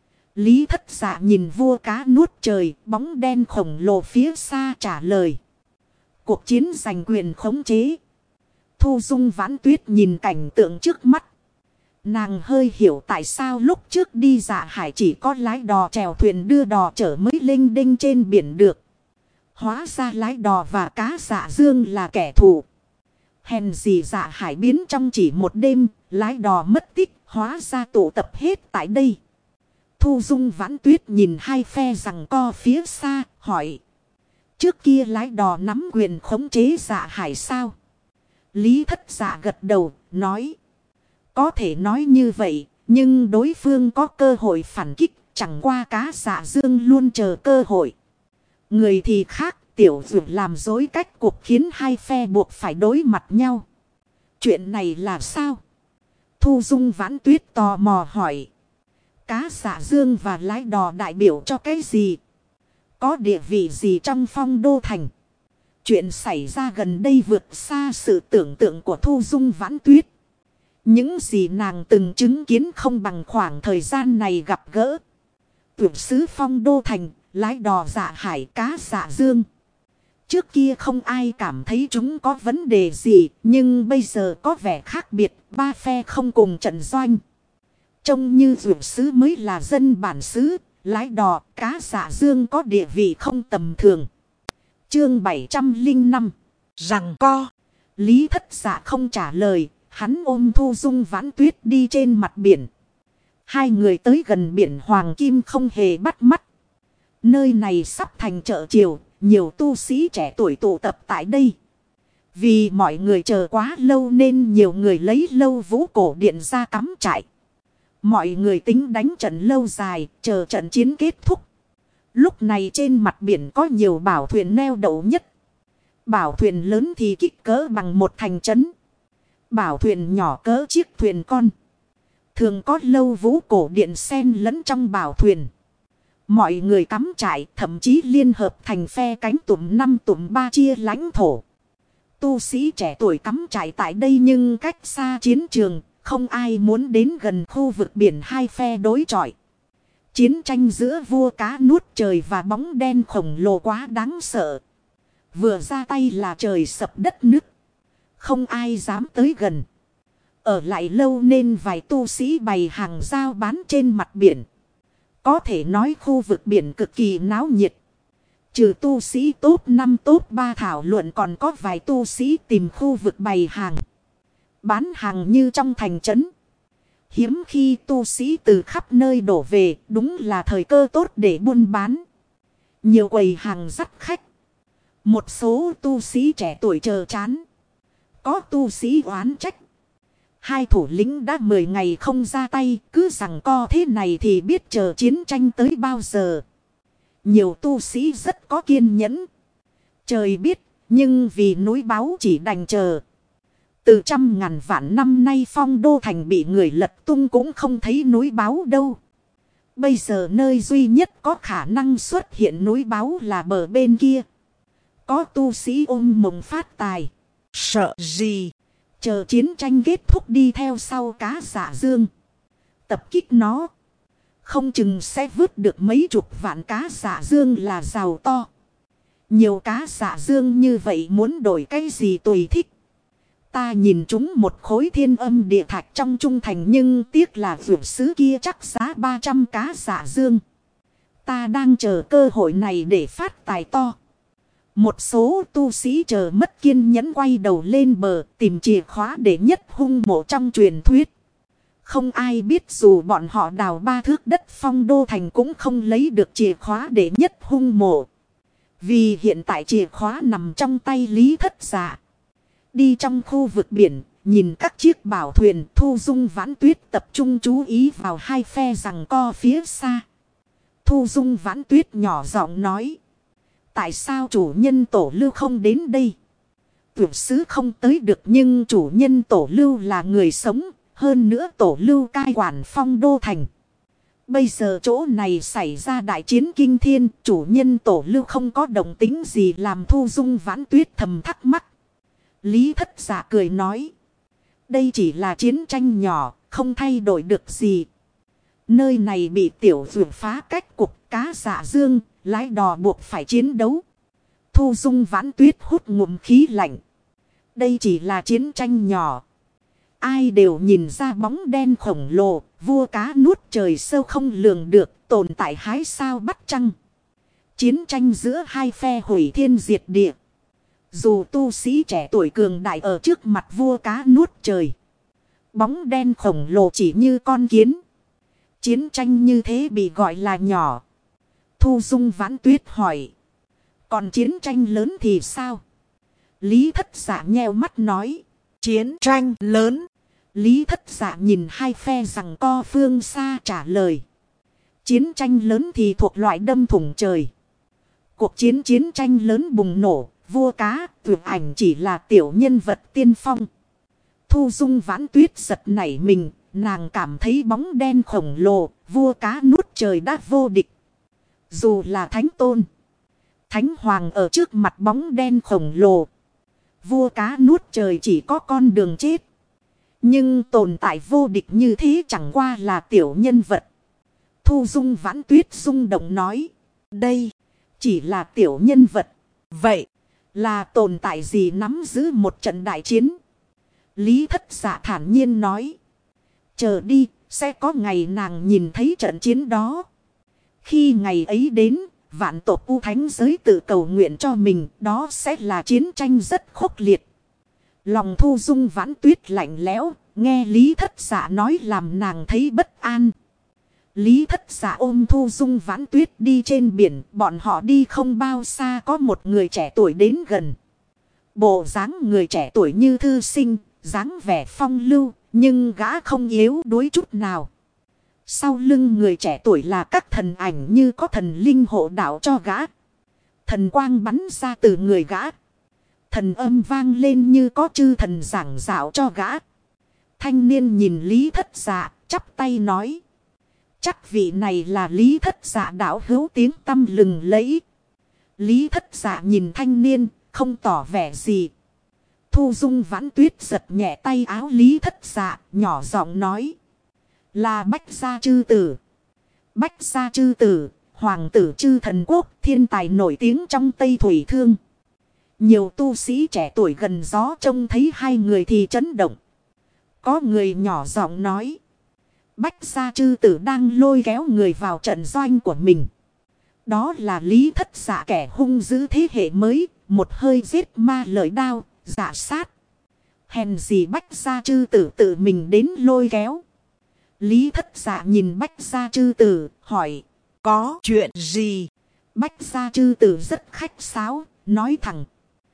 Lý Thất Dạ nhìn vua cá nuốt trời, bóng đen khổng lồ phía xa trả lời. Cuộc chiến giành quyền khống chế. Thu Dung Vãn Tuyết nhìn cảnh tượng trước mắt. Nàng hơi hiểu tại sao lúc trước đi Dạ Hải chỉ có lái đò chèo thuyền đưa đò chở mới linh đinh trên biển được. Hóa ra lái đò và cá Dạ Dương là kẻ thù. Hèn gì Dạ Hải biến trong chỉ một đêm, lái đò mất tích, hóa ra tụ tập hết tại đây. Thu Dung Vãn Tuyết nhìn hai phe giằng co phía xa, hỏi. Trước kia lái đò nắm quyền khống chế Dạ Hải sao? Lý Thất Dạ gật đầu, nói. Có thể nói như vậy, nhưng đối phương có cơ hội phản kích, chẳng qua cá Dạ Dương luôn chờ cơ hội. Người thì khác, tiểu dược làm dối cách cuộc khiến hai phe buộc phải đối mặt nhau. Chuyện này là sao? Thu Dung Vãn Tuyết tò mò hỏi. Cá Dạ Dương và lái đò đại biểu cho cái gì? Có địa vị gì trong Phong Đô Thành? Chuyện xảy ra gần đây vượt xa sự tưởng tượng của Thu Dung Vãn Tuyết. Những gì nàng từng chứng kiến không bằng khoảng thời gian này gặp gỡ. Tuyển sứ Phong Đô Thành, lái đò Dạ Hải, Cá Dạ Dương. Trước kia không ai cảm thấy chúng có vấn đề gì, nhưng bây giờ có vẻ khác biệt, ba phe không cùng trận doanh. Trông như tuyển sứ mới là dân bản xứ, lái đò, Cá Dạ Dương có địa vị không tầm thường. Chương 705 Rằng co. Lý Thất Dạ không trả lời, hắn ôm Thu Dung Vãn Tuyết đi trên mặt biển. Hai người tới gần biển Hoàng Kim không hề bắt mắt. Nơi này sắp thành chợ chiều, nhiều tu sĩ trẻ tuổi tụ tập tại đây. Vì mọi người chờ quá lâu nên nhiều người lấy lâu vũ cổ điện ra cắm trại. Mọi người tính đánh trận lâu dài, chờ trận chiến kết thúc. Lúc này trên mặt biển có nhiều bảo thuyền neo đậu nhất. Bảo thuyền lớn thì kích cỡ bằng một thành trấn. Bảo thuyền nhỏ cỡ chiếc thuyền con. Thường có lâu vũ cổ điện xen lẫn trong bảo thuyền. Mọi người cắm trại, thậm chí liên hợp thành phe cánh tụm 5 tụm 3 chia lãnh thổ. Tu sĩ trẻ tuổi cắm trại tại đây nhưng cách xa chiến trường, không ai muốn đến gần khu vực biển hai phe đối chọi. Chiến tranh giữa vua cá nuốt trời và bóng đen khổng lồ quá đáng sợ. Vừa ra tay là trời sập đất nứt. Không ai dám tới gần. Ở lại lâu nên vài tu sĩ bày hàng giao bán trên mặt biển. Có thể nói khu vực biển cực kỳ náo nhiệt. Trừ tu sĩ top 5 top 3 thảo luận còn có vài tu sĩ tìm khu vực bày hàng. Bán hàng như trong thành trấn. Hiếm khi tu sĩ từ khắp nơi đổ về, đúng là thời cơ tốt để buôn bán. Nhiều quầy hàng dắt khách. Một số tu sĩ trẻ tuổi chờ chán. Có tu sĩ oán trách. Hai thủ lĩnh đã 10 ngày không ra tay, cứ rằng co thế này thì biết chờ chiến tranh tới bao giờ. Nhiều tu sĩ rất có kiên nhẫn. Trời biết, nhưng vì núi báo chỉ đành chờ. Từ trăm ngàn vạn năm nay Phong Đô Thành bị người lật tung cũng không thấy núi báo đâu. Bây giờ nơi duy nhất có khả năng xuất hiện núi báo là bờ bên kia. Có tu sĩ ôm mộng phát tài. Sợ gì? Chờ chiến tranh kết thúc đi theo sau Cá Dạ Dương. Tập kích nó. Không chừng sẽ vớt được mấy chục vạn Cá Dạ Dương là giàu to. Nhiều Cá Dạ Dương như vậy muốn đổi cái gì tùy thích. Ta nhìn chúng một khối thiên âm địa thạch trong trung thành nhưng tiếc là vượt sứ kia chắc giá 300 Cá Dạ Dương. Ta đang chờ cơ hội này để phát tài to. Một số tu sĩ chờ mất kiên nhẫn quay đầu lên bờ tìm chìa khóa để nhất hung mộ trong truyền thuyết. Không ai biết dù bọn họ đào 3 thước đất Phong Đô Thành cũng không lấy được chìa khóa để nhất hung mộ. Vì hiện tại chìa khóa nằm trong tay Lý Thất Dạ. Đi trong khu vực biển, nhìn các chiếc bảo thuyền Thu Dung Vãn Tuyết tập trung chú ý vào hai phe giằng co phía xa. Thu Dung Vãn Tuyết nhỏ giọng nói. Tại sao chủ nhân Tổ Lưu không đến đây? Tuyển sứ không tới được nhưng chủ nhân Tổ Lưu là người sống. Hơn nữa Tổ Lưu cai quản Phong Đô Thành. Bây giờ chỗ này xảy ra đại chiến kinh thiên. Chủ nhân Tổ Lưu không có động tính gì làm Thu Dung Vãn Tuyết thầm thắc mắc. Lý Thất Dạ cười nói. Đây chỉ là chiến tranh nhỏ. Không thay đổi được gì. Nơi này bị tiểu vượt phá cách cục Cá Dạ Dương. Lái đò buộc phải chiến đấu. Thu Dung Vãn Tuyết hút ngụm khí lạnh. Đây chỉ là chiến tranh nhỏ. Ai đều nhìn ra bóng đen khổng lồ. Vua cá nuốt trời sâu không lường được. Tồn tại hái sao bắt trăng. Chiến tranh giữa hai phe hủy thiên diệt địa. Dù tu sĩ trẻ tuổi cường đại ở trước mặt vua cá nuốt trời. Bóng đen khổng lồ chỉ như con kiến. Chiến tranh như thế bị gọi là nhỏ. Thu Dung Vãn Tuyết hỏi. Còn chiến tranh lớn thì sao? Lý Thất Dạ nheo mắt nói. Chiến tranh lớn. Lý Thất Dạ nhìn hai phe giằng co phương xa trả lời. Chiến tranh lớn thì thuộc loại đâm thủng trời. Cuộc chiến tranh lớn bùng nổ. Vua cá, Tuyệt Ảnh chỉ là tiểu nhân vật tiên phong. Thu Dung Vãn Tuyết giật nảy mình. nàng cảm thấy bóng đen khổng lồ, vua cá nuốt trời đã vô địch. Dù là thánh tôn, thánh hoàng ở trước mặt bóng đen khổng lồ, vua cá nuốt trời chỉ có con đường chết. Nhưng tồn tại vô địch như thế chẳng qua là tiểu nhân vật. Thu Dung Vãn Tuyết rung động nói. Đây chỉ là tiểu nhân vật. Vậy là tồn tại gì nắm giữ một trận đại chiến? Lý Thất Dạ thản nhiên nói. Chờ đi, sẽ có ngày nàng nhìn thấy trận chiến đó. Khi ngày ấy đến, vạn tộc U Thánh giới tự cầu nguyện cho mình, đó sẽ là chiến tranh rất khốc liệt. Lòng Thu Dung Vãn Tuyết lạnh lẽo, nghe Lý Thất Dạ nói làm nàng thấy bất an. Lý Thất Dạ ôm Thu Dung Vãn Tuyết đi trên biển, bọn họ đi không bao xa có một người trẻ tuổi đến gần. Bộ dáng người trẻ tuổi như thư sinh, dáng vẻ phong lưu, nhưng gã không yếu đuối chút nào. Sau lưng người trẻ tuổi là các thần ảnh như có thần linh hộ đạo cho gã. Thần quang bắn ra từ người gã. Thần âm vang lên như có chư thần giảng dạo cho gã. Thanh niên nhìn Lý Thất Dạ, chắp tay nói. Chắc vị này là Lý Thất Dạ đạo hữu tiếng tăm lừng lẫy. Lý Thất Dạ nhìn thanh niên, không tỏ vẻ gì. Thu Dung Vãn Tuyết giật nhẹ tay áo Lý Thất Dạ, nhỏ giọng nói. Là Bách Gia Chư Tử. Bách Gia Chư Tử, hoàng tử Chư Thần Quốc, thiên tài nổi tiếng trong Tây Thủy Thương. Nhiều tu sĩ trẻ tuổi gần gió trông thấy hai người thì chấn động. Có người nhỏ giọng nói. Bách Gia Chư Tử đang lôi kéo người vào trận doanh của mình. Đó là Lý Thất Dạ kẻ hung dữ thế hệ mới, một hơi giết ma lợi đao, dạ sát. Hèn gì Bách Gia Chư Tử tự mình đến lôi kéo. Lý Thất Dạ nhìn Bách Gia Chư Tử, hỏi. Có chuyện gì? Bách Gia Chư Tử rất khách sáo, nói thẳng.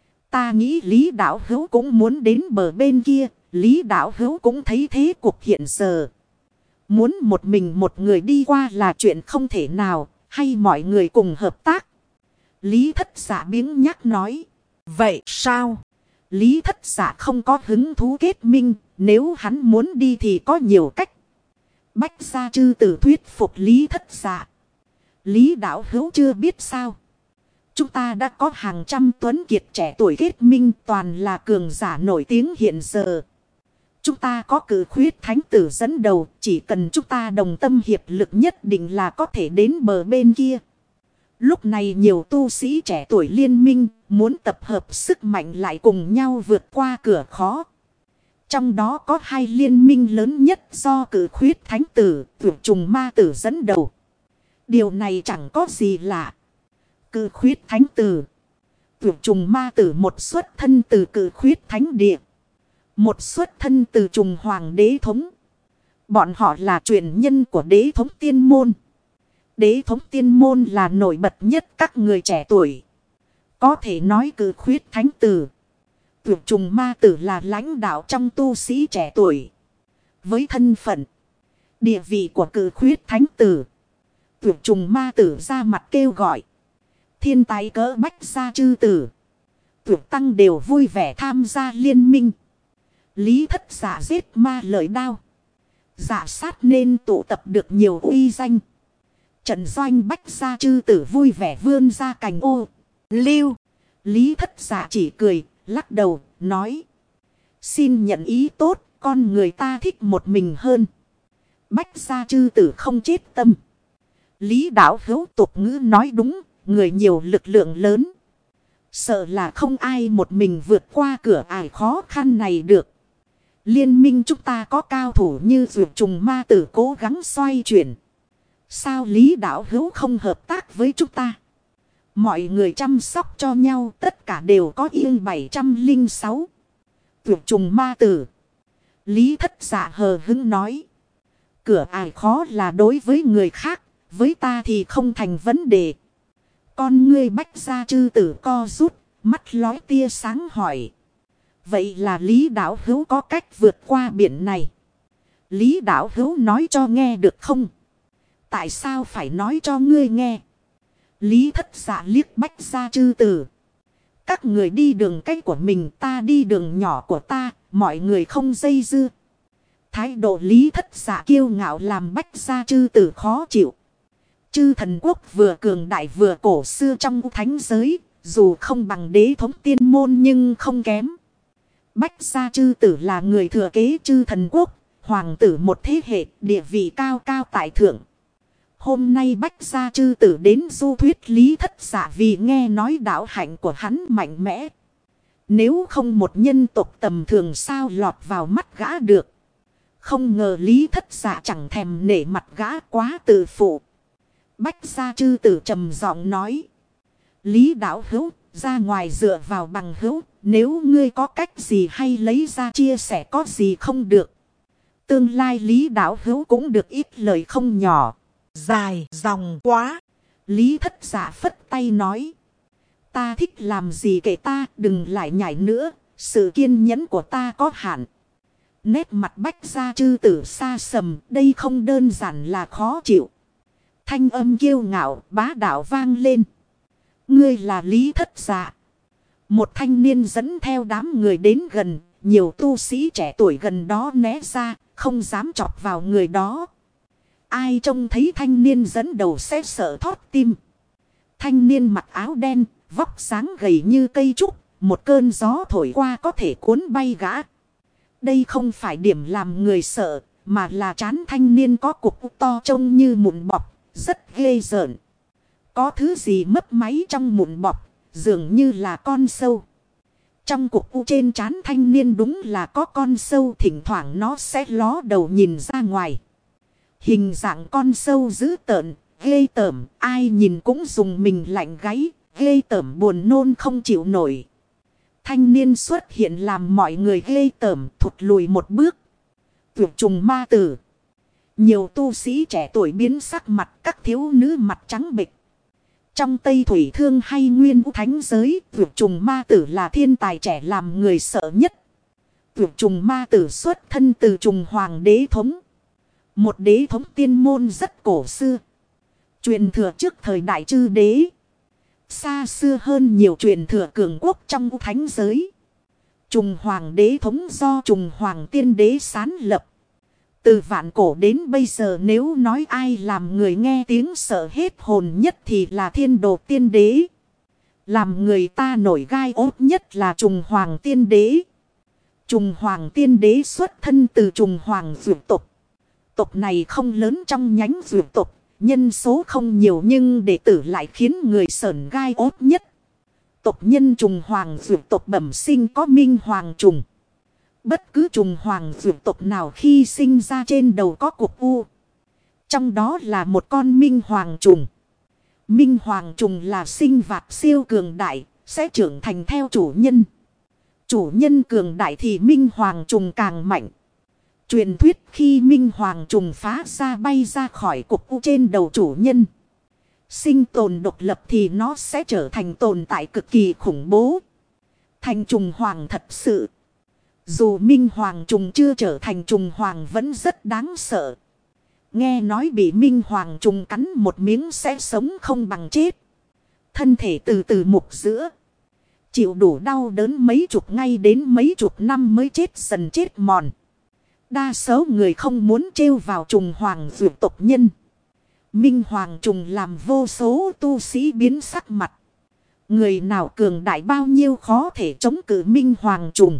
Ta nghĩ Lý đạo hữu cũng muốn đến bờ bên kia. Lý đạo hữu cũng thấy thế cuộc hiện giờ. Muốn một mình một người đi qua là chuyện không thể nào. Hay mọi người cùng hợp tác? Lý Thất Dạ biếng nhác nói. Vậy sao? Lý Thất Dạ không có hứng thú kết minh. Nếu hắn muốn đi thì có nhiều cách. Bách Gia Chư Tử thuyết phục Lý Thất Dạ. Lý đạo hữu chưa biết sao? Chúng ta đã có hàng trăm tuấn kiệt trẻ tuổi kết minh, toàn là cường giả nổi tiếng hiện giờ. Chúng ta có cử khuyết thánh tử dẫn đầu, chỉ cần chúng ta đồng tâm hiệp lực nhất định là có thể đến bờ bên kia. Lúc này nhiều tu sĩ trẻ tuổi liên minh, muốn tập hợp sức mạnh lại cùng nhau vượt qua cửa khó. Trong đó có hai liên minh lớn nhất do cử khuyết thánh tử, tuyệt trùng ma tử dẫn đầu. Điều này chẳng có gì lạ. Cử khuyết thánh tử, tuyệt trùng ma tử một xuất thân từ cử khuyết thánh địa. Một xuất thân từ trùng hoàng đế thống. Bọn họ là truyền nhân của đế thống tiên môn. Đế thống tiên môn là nổi bật nhất các người trẻ tuổi. Có thể nói cử khuyết thánh tử, tuyệt trùng ma tử là lãnh đạo trong tu sĩ trẻ tuổi. Với thân phận, địa vị của cử khuyết thánh tử, tuyệt trùng ma tử ra mặt kêu gọi. Thiên tài cỡ Bách Gia Chư Tử, tuyệt tăng đều vui vẻ tham gia liên minh. Lý Thất Dạ giết ma lợi đao, dạ sát nên tụ tập được nhiều uy danh. Trận doanh Bách Gia Chư Tử vui vẻ vươn ra cành ô liu. Lý Thất Dạ chỉ cười, lắc đầu, nói. Xin nhận ý tốt, con người ta thích một mình hơn. Bách Gia Chư Tử không chết tâm. Lý đạo hữu tục ngữ nói đúng, người nhiều lực lượng lớn. Sợ là không ai một mình vượt qua cửa ải khó khăn này được. Liên minh chúng ta có cao thủ như Dược Trùng Ma Tử cố gắng xoay chuyển. Sao Lý đạo hữu không hợp tác với chúng ta? Mọi người chăm sóc cho nhau, tất cả đều có yên 706. Dược Trùng Ma Tử. Lý Thất Dạ hờ hững nói. Cửa ải khó là đối với người khác, với ta thì không thành vấn đề. Con ngươi Bách Gia Chư Tử co rút, mắt lóe tia sáng hỏi. Vậy là Lý đạo hữu có cách vượt qua biển này. Lý đạo hữu nói cho nghe được không? Tại sao phải nói cho ngươi nghe? Lý Thất Dạ liếc Bách Gia Chư Tử. Các người đi đường cách của mình, ta đi đường nhỏ của ta, mọi người không dây dưa. Thái độ Lý Thất Dạ kiêu ngạo làm Bách Gia chư tử khó chịu. Chư thần quốc vừa cường đại vừa cổ xưa trong thánh giới, dù không bằng đế thống tiên môn nhưng không kém. Bách Gia chư tử là người thừa kế chư thần quốc, hoàng tử một thế hệ, địa vị cao cao tại thượng. Hôm nay Bách Gia chư tử đến du thuyết Lý Thất Dạ vì nghe nói đạo hạnh của hắn mạnh mẽ. Nếu không một nhân tộc tầm thường sao lọt vào mắt gã được. Không ngờ Lý Thất Dạ chẳng thèm nể mặt gã, quá tự phụ. Bách Gia chư tử trầm giọng nói. Lý đạo hữu, ra ngoài dựa vào bằng hữu, nếu ngươi có cách gì hay lấy ra chia sẻ có gì không được. Tương lai Lý đạo hữu cũng được ít lời không nhỏ. Dài dòng quá. Lý Thất Dạ phất tay nói. Ta thích làm gì kể ta, đừng lại nhảy nữa, sự kiên nhẫn của ta có hạn. Nét mặt Bách Gia chư tử xa sầm, đây không đơn giản là khó chịu. Thanh âm kiêu ngạo, bá đạo vang lên. Ngươi là Lý Thất Dạ. Một thanh niên dẫn theo đám người đến gần, nhiều tu sĩ trẻ tuổi gần đó né ra, không dám chọc vào người đó. Ai trông thấy thanh niên dẫn đầu sẽ sợ thót tim. Thanh niên mặc áo đen, vóc dáng gầy như cây trúc, một cơn gió thổi qua có thể cuốn bay gã. Đây không phải điểm làm người sợ, mà là trán thanh niên có cục to trông như mụn bọt, rất ghê rợn. Có thứ gì mấp máy trong mụn bọt, dường như là con sâu. Trong cục u trên trán thanh niên đúng là có con sâu, thỉnh thoảng nó sẽ ló đầu nhìn ra ngoài. Hình dạng con sâu dữ tợn, ghê tởm, ai nhìn cũng dùng mình lạnh gáy, ghê tởm buồn nôn không chịu nổi. Thanh niên xuất hiện làm mọi người ghê tởm, thụt lùi một bước. Tuyệt trùng ma tử. Nhiều tu sĩ trẻ tuổi biến sắc mặt, các thiếu nữ mặt trắng bệch. Trong Tây Thủy Thương hay Nguyên Vũ Thánh giới, tuyệt trùng ma tử là thiên tài trẻ làm người sợ nhất. Tuyệt trùng ma tử xuất thân từ trùng hoàng đế thống. Một đế thống tiên môn rất cổ xưa. Truyền thừa trước thời đại chư đế. Xa xưa hơn nhiều truyền thừa cường quốc trong thánh giới. Trùng hoàng đế thống do trùng hoàng tiên đế sáng lập. Từ vạn cổ đến bây giờ nếu nói ai làm người nghe tiếng sợ hết hồn nhất thì là thiên đồ tiên đế. Làm người ta nổi gai ốt nhất là trùng hoàng tiên đế. Trùng hoàng tiên đế xuất thân từ trùng hoàng dược tộc. Tộc này không lớn trong nhánh dược tộc. Nhân số không nhiều nhưng đệ tử lại khiến người sởn gai ốt nhất. Tộc nhân trùng hoàng dược tộc bẩm sinh có minh hoàng trùng. Bất cứ trùng hoàng dược tộc nào khi sinh ra trên đầu có cục u. Trong đó là một con minh hoàng trùng. Minh hoàng trùng là sinh vật siêu cường đại, sẽ trưởng thành theo chủ nhân. Chủ nhân cường đại thì minh hoàng trùng càng mạnh. Truyền thuyết khi minh hoàng trùng phá ra bay ra khỏi cục u trên đầu chủ nhân. Sinh tồn độc lập thì nó sẽ trở thành tồn tại cực kỳ khủng bố. Thành trùng hoàng thật sự. Dù minh hoàng trùng chưa trở thành trùng hoàng vẫn rất đáng sợ. Nghe nói bị minh hoàng trùng cắn một miếng sẽ sống không bằng chết. Thân thể từ từ mục giữa. Chịu đủ đau đớn mấy chục ngày đến mấy chục năm mới chết dần chết mòn. Đa số người không muốn trêu vào trùng hoàng dược tộc nhân. Minh hoàng trùng làm vô số tu sĩ biến sắc mặt. Người nào cường đại bao nhiêu khó thể chống cự minh hoàng trùng.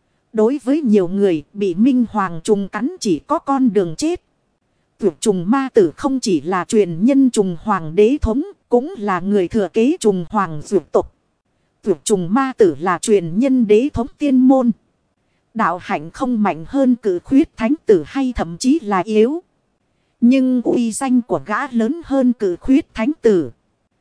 Đối với nhiều người bị minh hoàng trùng cắn chỉ có con đường chết. Tuyệt trùng ma tử không chỉ là truyền nhân trùng hoàng đế thống, cũng là người thừa kế trùng hoàng dược tộc. Tuyệt trùng ma tử là truyền nhân đế thống tiên môn. Đạo hạnh không mạnh hơn cử khuyết thánh tử hay thậm chí là yếu. Nhưng uy danh của gã lớn hơn cử khuyết thánh tử.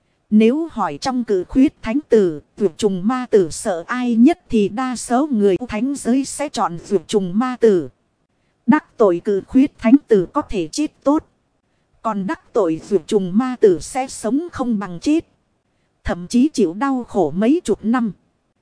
Nếu hỏi trong cử khuyết thánh tử, tuyệt trùng ma tử sợ ai nhất thì đa số người thánh giới sẽ chọn tuyệt trùng ma tử. Đắc tội cử khuyết thánh tử có thể chết tốt. Còn đắc tội tuyệt trùng ma tử sẽ sống không bằng chết. Thậm chí chịu đau khổ mấy chục năm.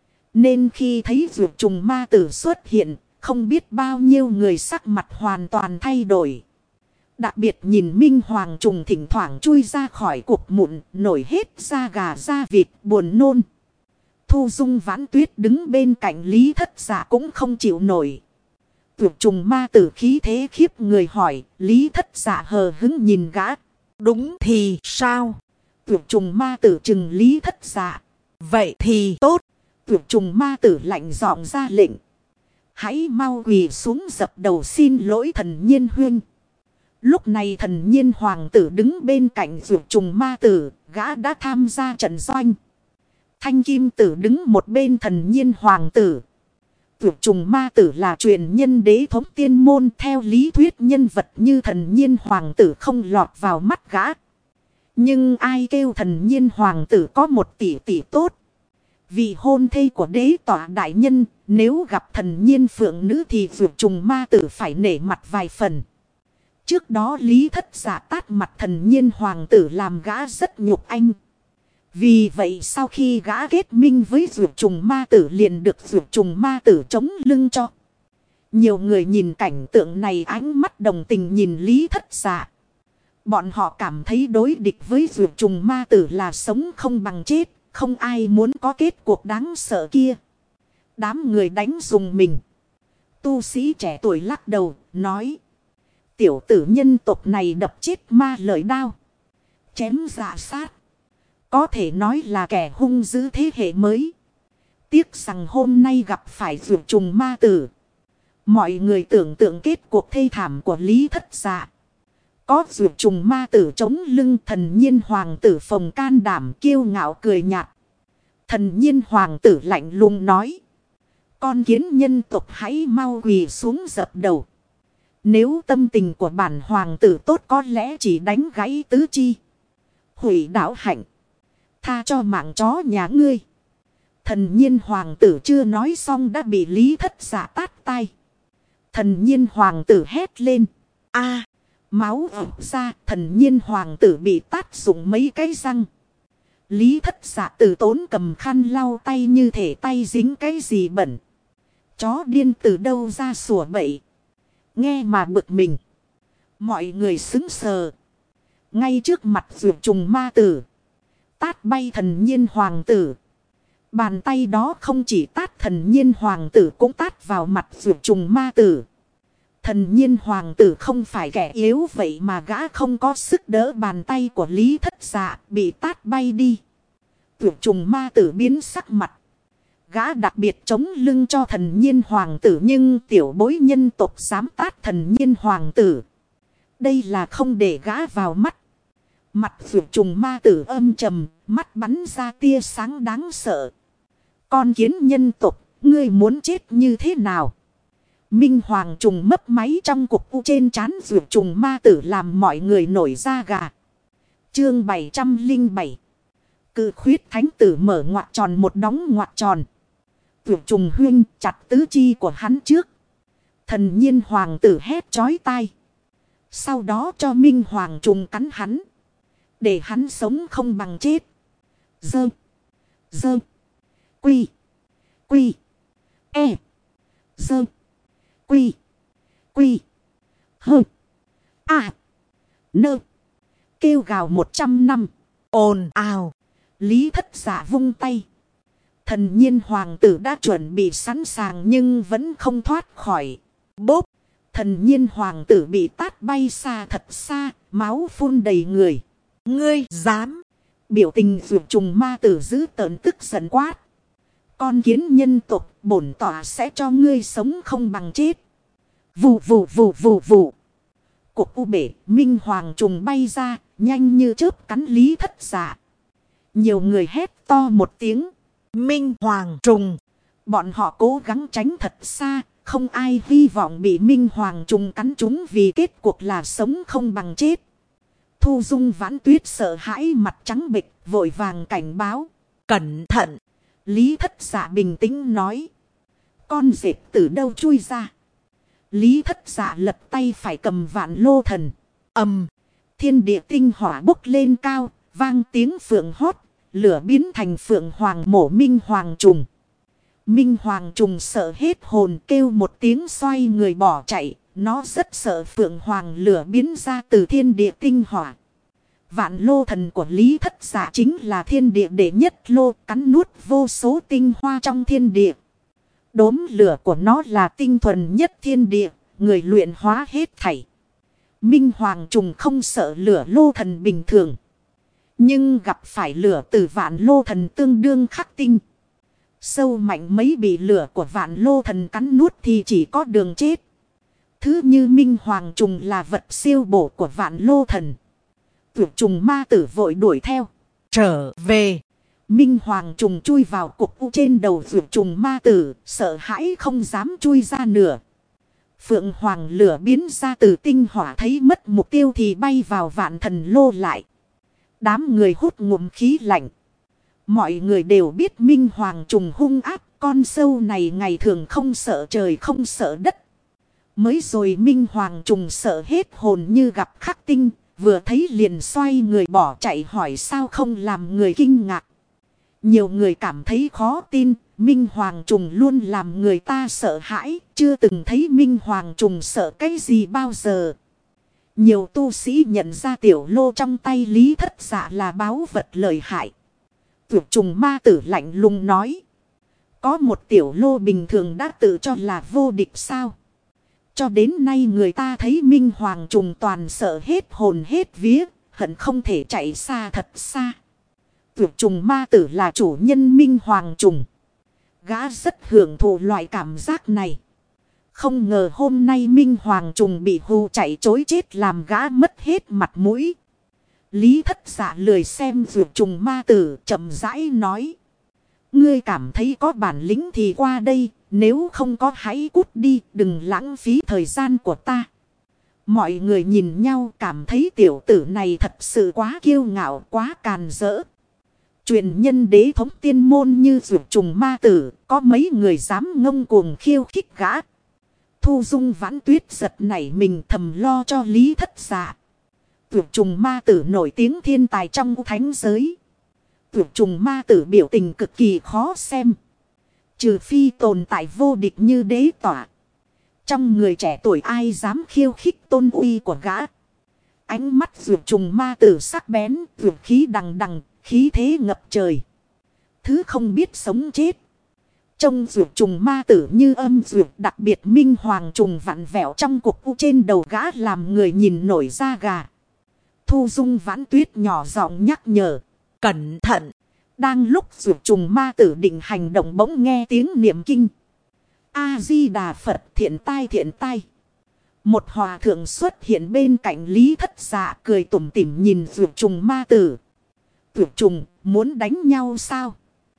Nên khi thấy tuyệt trùng ma tử xuất hiện, không biết bao nhiêu người sắc mặt hoàn toàn thay đổi. Đặc biệt nhìn minh hoàng trùng thỉnh thoảng chui ra khỏi cục mụn, nổi hết da gà da vịt, buồn nôn. Thu Dung Vãn Tuyết đứng bên cạnh Lý Thất Dạ cũng không chịu nổi. Tuyệt trùng ma tử khí thế khiếp người hỏi. Lý Thất Dạ hờ hứng nhìn gã. Đúng thì sao? Tuyệt trùng ma tử chừng Lý Thất Dạ. Vậy thì tốt. Tuyệt trùng ma tử lạnh giọng ra lệnh. Hãy mau quỳ xuống dập đầu xin lỗi thần Nhiên Huynh. Lúc này thần Nhiên hoàng tử đứng bên cạnh tuyệt trùng ma tử. Gã đã tham gia trận doanh. Thanh kim tử đứng một bên thần Nhiên hoàng tử. Tuyệt trùng ma tử là truyền nhân đế thống tiên môn, theo lý thuyết nhân vật như thần Nhiên hoàng tử không lọt vào mắt gã. Nhưng ai kêu thần Nhiên hoàng tử có một tỷ tỷ tốt. Vì hôn thê của đế tọa đại nhân, nếu gặp thần Nhiên phượng nữ thì tuyệt trùng ma tử phải nể mặt vài phần. Trước đó Lý Thất Dạ tát mặt thần Nhiên hoàng tử làm gã rất nhục anh. Vì vậy sau khi gã kết minh với dược trùng ma tử liền được dược trùng ma tử chống lưng cho. Nhiều người nhìn cảnh tượng này ánh mắt đồng tình nhìn Lý Thất Dạ. Bọn họ cảm thấy đối địch với dược trùng ma tử là sống không bằng chết. Không ai muốn có kết cuộc đáng sợ kia. Đám người đánh dùng mình. Tu sĩ trẻ tuổi lắc đầu nói. Tiểu tử nhân tộc này đập chết ma lợi đao. Chém dạ sát. Có thể nói là kẻ hung dữ thế hệ mới. Tiếc rằng hôm nay gặp phải dược trùng ma tử. Mọi người tưởng tượng kết cuộc thê thảm của Lý Thất Dạ. Có dược trùng ma tử chống lưng, thần Nhiên hoàng tử phồng can đảm kiêu ngạo cười nhạt. Thần Nhiên hoàng tử lạnh lùng nói. Con kiến nhân tộc hãy mau quỳ xuống dập đầu. Nếu tâm tình của bản hoàng tử tốt có lẽ chỉ đánh gãy tứ chi. Hủy đạo hạnh. Tha cho mạng chó nhà ngươi. Thần Nhiên hoàng tử chưa nói xong đã bị Lý Thất Dạ tát tay. Thần Nhiên hoàng tử hét lên. A, máu ọc ra, thần Nhiên hoàng tử bị tát dụng mấy cái răng. Lý Thất Dạ từ tốn cầm khăn lau tay như thể tay dính cái gì bẩn. Chó điên từ đâu ra sủa bậy. Nghe mà bực mình. Mọi người sững sờ. Ngay trước mặt dược trùng ma tử. Tát bay thần Nhiên hoàng tử. Bàn tay đó không chỉ tát thần Nhiên hoàng tử cũng tát vào mặt dược trùng ma tử. Thần Nhiên hoàng tử không phải kẻ yếu vậy mà gã không có sức đỡ bàn tay của Lý Thất Dạ bị tát bay đi. Dược trùng ma tử biến sắc mặt. Gã đặc biệt chống lưng cho thần Nhiên hoàng tử nhưng tiểu bối nhân tộc dám tát thần Nhiên hoàng tử. Đây là không để gã vào mắt. Mặt dược trùng ma tử âm trầm, mắt bắn ra tia sáng đáng sợ. Con kiến nhân tộc, ngươi muốn chết như thế nào? Minh hoàng trùng mấp máy trong cục u trên trán dược trùng ma tử làm mọi người nổi da gà. Chương 707. Cự khuyết thánh tử mở ngoặc tròn một đóng ngoặc tròn. Dược trùng huyên chặt tứ chi của hắn trước. Thần Nhiên hoàng tử hét chói tai. Sau đó cho Minh hoàng trùng cắn hắn. Để hắn sống không bằng chết. Dơ. Dơ. Quy. Quy. E. Dơ. Quy. Quy. Hơ. À. Nơ. Kêu gào 100 năm. Ồn ào. Lý Thất Dạ vung tay. Thần Nhiên hoàng tử đã chuẩn bị sẵn sàng nhưng vẫn không thoát khỏi. Bốp. Thần Nhiên hoàng tử bị tát bay xa thật xa. Máu phun đầy người. Ngươi dám. Biểu tình dược trùng ma tử giữ tợn tức giận quát. Con kiến nhân tộc bổn tỏa sẽ cho ngươi sống không bằng chết. Vù vù vù vù vù. Cục u bể Minh hoàng trùng bay ra. Nhanh như chớp cắn Lý Thất Dạ. Nhiều người hét to một tiếng. Minh hoàng trùng. Bọn họ cố gắng tránh thật xa. Không ai hy vọng bị Minh hoàng trùng cắn chúng vì kết cuộc là sống không bằng chết. Thu Dung Vãn Tuyết sợ hãi mặt trắng bệch vội vàng cảnh báo. Cẩn thận. Lý Thất Dạ bình tĩnh nói. Con dẹp từ đâu chui ra. Lý Thất Dạ lật tay phải cầm Vạn Lô Thần. Thiên địa tinh hỏa bốc lên cao. Vang tiếng phượng hót. Lửa biến thành phượng hoàng mổ Minh hoàng trùng. Minh hoàng trùng sợ hết hồn kêu một tiếng xoay người bỏ chạy. Nó rất sợ phượng hoàng lửa biến ra từ thiên địa tinh hỏa. Vạn Lô Thần của Lý Thất Dạ chính là thiên địa đệ nhất lô cắn nuốt vô số tinh hoa trong thiên địa. Đốm lửa của nó là tinh thuần nhất thiên địa, người luyện hóa hết thảy. Minh Hoàng trùng không sợ lửa lô thần bình thường. Nhưng gặp phải lửa từ vạn lô thần tương đương khắc tinh. Sâu mạnh mấy bị lửa của vạn lô thần cắn nuốt thì chỉ có đường chết. Thứ như Minh Hoàng trùng là vật siêu bổ của vạn lô thần. Tuyệt trùng ma tử vội đuổi theo. Trở về. Minh Hoàng trùng chui vào cục u trên đầu tuyệt trùng ma tử. Sợ hãi không dám chui ra nửa. Phượng Hoàng lửa biến ra từ tinh hỏa thấy mất mục tiêu thì bay vào vạn thần lô lại. Đám người hút ngụm khí lạnh. Mọi người đều biết Minh Hoàng trùng hung ác. Con sâu này ngày thường không sợ trời không sợ đất. Mới rồi Minh Hoàng trùng sợ hết hồn như gặp khắc tinh. Vừa thấy liền xoay người bỏ chạy hỏi sao không làm người kinh ngạc. Nhiều người cảm thấy khó tin. Minh Hoàng trùng luôn làm người ta sợ hãi. Chưa từng thấy Minh Hoàng trùng sợ cái gì bao giờ. Nhiều tu sĩ nhận ra tiểu lô trong tay Lý Thất Dạ là báu vật lợi hại. Tuyệt trùng ma tử lạnh lùng nói. Có một tiểu lô bình thường đã tự cho là vô địch sao. Cho đến nay người ta thấy Minh Hoàng trùng toàn sợ hết hồn hết vía. Hận không thể chạy xa thật xa. Tuyệt trùng ma tử là chủ nhân Minh Hoàng trùng. Gã rất hưởng thụ loại cảm giác này. Không ngờ hôm nay Minh Hoàng trùng bị hù chạy chối chết làm gã mất hết mặt mũi. Lý Thất Dạ lười xem tuyệt trùng ma tử chậm rãi nói. Ngươi cảm thấy có bản lĩnh thì qua đây. Nếu không có hãy cút đi, đừng lãng phí thời gian của ta. Mọi người nhìn nhau cảm thấy tiểu tử này thật sự quá kiêu ngạo, quá càn rỡ. Truyền nhân đế thống tiên môn như tuyệt trùng ma tử, có mấy người dám ngông cuồng khiêu khích gã. Thu Dung Vãn Tuyết giật nảy mình thầm lo cho Lý Thất Dạ. Tuyệt trùng ma tử nổi tiếng thiên tài trong thánh giới. Tuyệt trùng ma tử biểu tình cực kỳ khó xem. Trừ phi tồn tại vô địch như đế tỏa. Trong người trẻ tuổi ai dám khiêu khích tôn uy của gã. Ánh mắt tuyệt trùng ma tử sắc bén, tuyệt khí đằng đằng, khí thế ngập trời. Thứ không biết sống chết. Trông tuyệt trùng ma tử như âm tuyệt, đặc biệt Minh Hoàng trùng vặn vẹo trong cục u trên đầu gã làm người nhìn nổi da gà. Thu Dung Vãn Tuyết nhỏ giọng nhắc nhở. Cẩn thận. Đang lúc tuyệt trùng ma tử định hành động bỗng nghe tiếng niệm kinh. A-di-đà Phật, thiện tai. Một hòa thượng xuất hiện bên cạnh Lý Thất Dạ cười tủm tỉm nhìn tuyệt trùng ma tử. Tuyệt trùng muốn đánh nhau sao?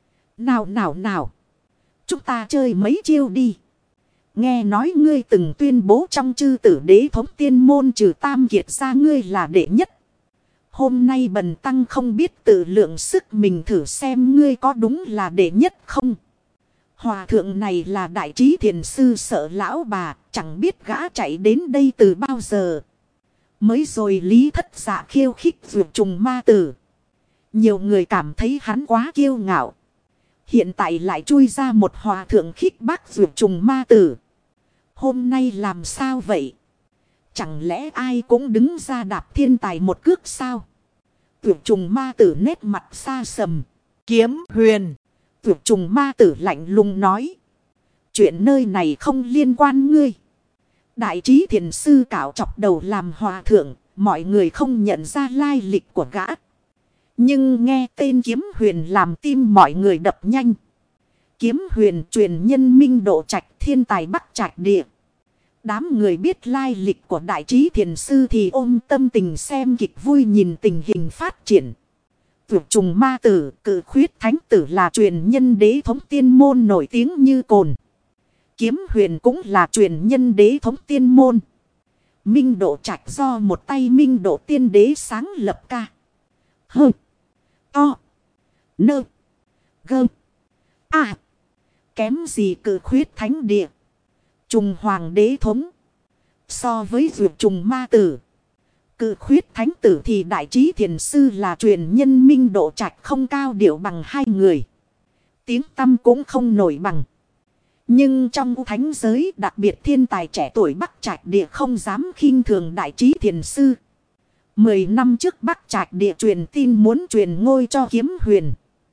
Nào. Chúng ta chơi mấy chiêu đi. Nghe nói ngươi từng tuyên bố trong chư tử đế thống tiên môn trừ tam kiệt ra ngươi là đệ nhất. Hôm nay bần tăng không biết tự lượng sức mình thử xem ngươi có đúng là đệ nhất không. Hòa thượng này là đại trí thiền sư sợ lão bà, chẳng biết gã chạy đến đây từ bao giờ. Mới rồi Lý Thất Dạ khiêu khích tuyệt trùng ma tử. Nhiều người cảm thấy hắn quá kiêu ngạo. Hiện tại lại chui ra một hòa thượng khích bác tuyệt trùng ma tử. Hôm nay làm sao vậy? Chẳng lẽ ai cũng đứng ra đạp thiên tài một cước sao? Tuyệt trùng ma tử nét mặt xa sầm. Kiếm huyền. Tuyệt trùng ma tử lạnh lùng nói. Chuyện nơi này không liên quan ngươi. Đại trí thiền sư cạo chọc đầu làm hòa thượng. Mọi người không nhận ra lai lịch của gã. Nhưng nghe tên kiếm huyền làm tim mọi người đập nhanh. Kiếm huyền truyền nhân Minh Độ Trạch thiên tài Bắc Trạch địa. Đám người biết lai lịch của đại trí thiền sư thì ôm tâm tình xem kịch vui nhìn tình hình phát triển. Tuyệt trùng ma tử, cự khuyết thánh tử là truyền nhân đế thống tiên môn nổi tiếng như cồn. Kiếm huyền cũng là truyền nhân đế thống tiên môn. Minh Độ Trạch do một tay Minh Độ tiên đế sáng lập ca. Hơ. To. Nơ. Gơ. À. Kém gì cự khuyết thánh địa. Trùng hoàng đế thống. So với dược trùng ma tử. Cự khuyết thánh tử thì đại trí thiền sư là truyền nhân Minh Độ Trạch không cao điệu bằng hai người. Tiếng tăm cũng không nổi bằng. Nhưng trong thánh giới đặc biệt thiên tài trẻ tuổi Bắc Trạch địa không dám khinh thường đại trí thiền sư. 10 năm trước Bắc Trạch địa truyền tin muốn truyền ngôi cho kiếm huyền.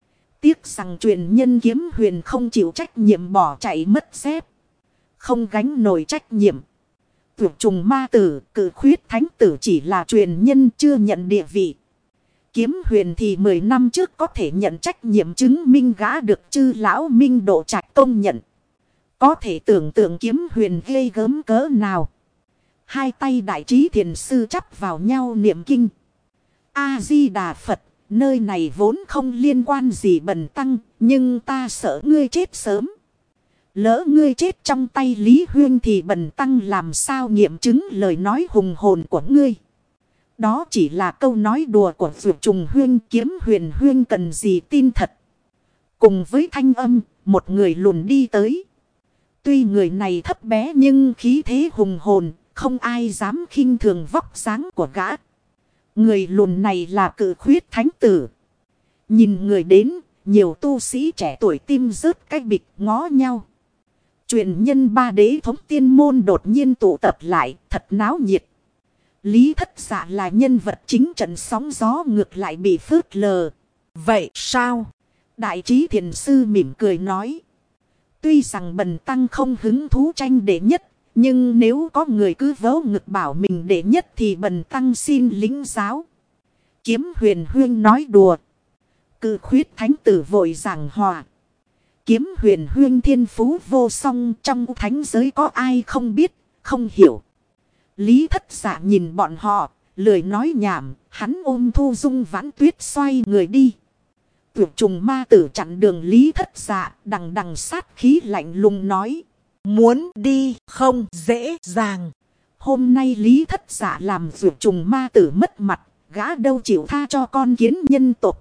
tiếc rằng truyền nhân Kiếm Huyền không chịu trách nhiệm bỏ chạy mất dép. Không gánh nổi trách nhiệm. Tuyệt trùng ma tử, Cự Khuyết thánh tử chỉ là truyền nhân chưa nhận địa vị. Kiếm Huyền thì 10 năm trước có thể nhận trách nhiệm chứng minh gã được chư lão Minh Độ Trạch công nhận. Có thể tưởng tượng Kiếm Huyền ghê gớm cỡ nào. Hai tay đại trí thiền sư chắp vào nhau niệm kinh. A-di-đà Phật, nơi này vốn không liên quan gì bần tăng, nhưng ta sợ ngươi chết sớm. Lỡ ngươi chết trong tay Lý Huyên thì bần tăng làm sao nghiệm chứng lời nói hùng hồn của ngươi. Đó chỉ là câu nói đùa của Dược Trùng Huyên. Kiếm Huyền Huyên cần gì tin thật. Cùng với thanh âm, một người lùn đi tới. Tuy người này thấp bé nhưng khí thế hùng hồn, không ai dám khinh thường vóc dáng của gã. Người lùn này là Cự Khuyết thánh tử. Nhìn người đến, nhiều tu sĩ trẻ tuổi tim rớt cái bịch ngó nhau. Truyền nhân ba đế thống tiên môn đột nhiên tụ tập lại, thật náo nhiệt. Lý Thất Dạ là nhân vật chính trận sóng gió ngược lại bị phớt lờ. Vậy sao? Đại trí thiền sư mỉm cười nói. Tuy rằng bần tăng không hứng thú tranh đệ nhất, nhưng nếu có người cứ vớ ngực bảo mình đệ nhất thì bần tăng xin lĩnh giáo. Kiếm Huyền Huyên nói đùa. Cự Khuyết thánh tử vội giảng hòa. Kiếm Huyền Huyên thiên phú vô song, trong thánh giới có ai không biết, không hiểu. Lý Thất Dạ nhìn bọn họ, lười nói nhảm, hắn ôm Thu Dung Vãn Tuyết xoay người đi. Tuyệt trùng ma tử chặn đường Lý Thất Dạ, đằng đằng sát khí lạnh lùng nói. Muốn đi không dễ dàng. Hôm nay Lý Thất Dạ làm tuyệt trùng ma tử mất mặt, gã đâu chịu tha cho con kiến nhân tộc.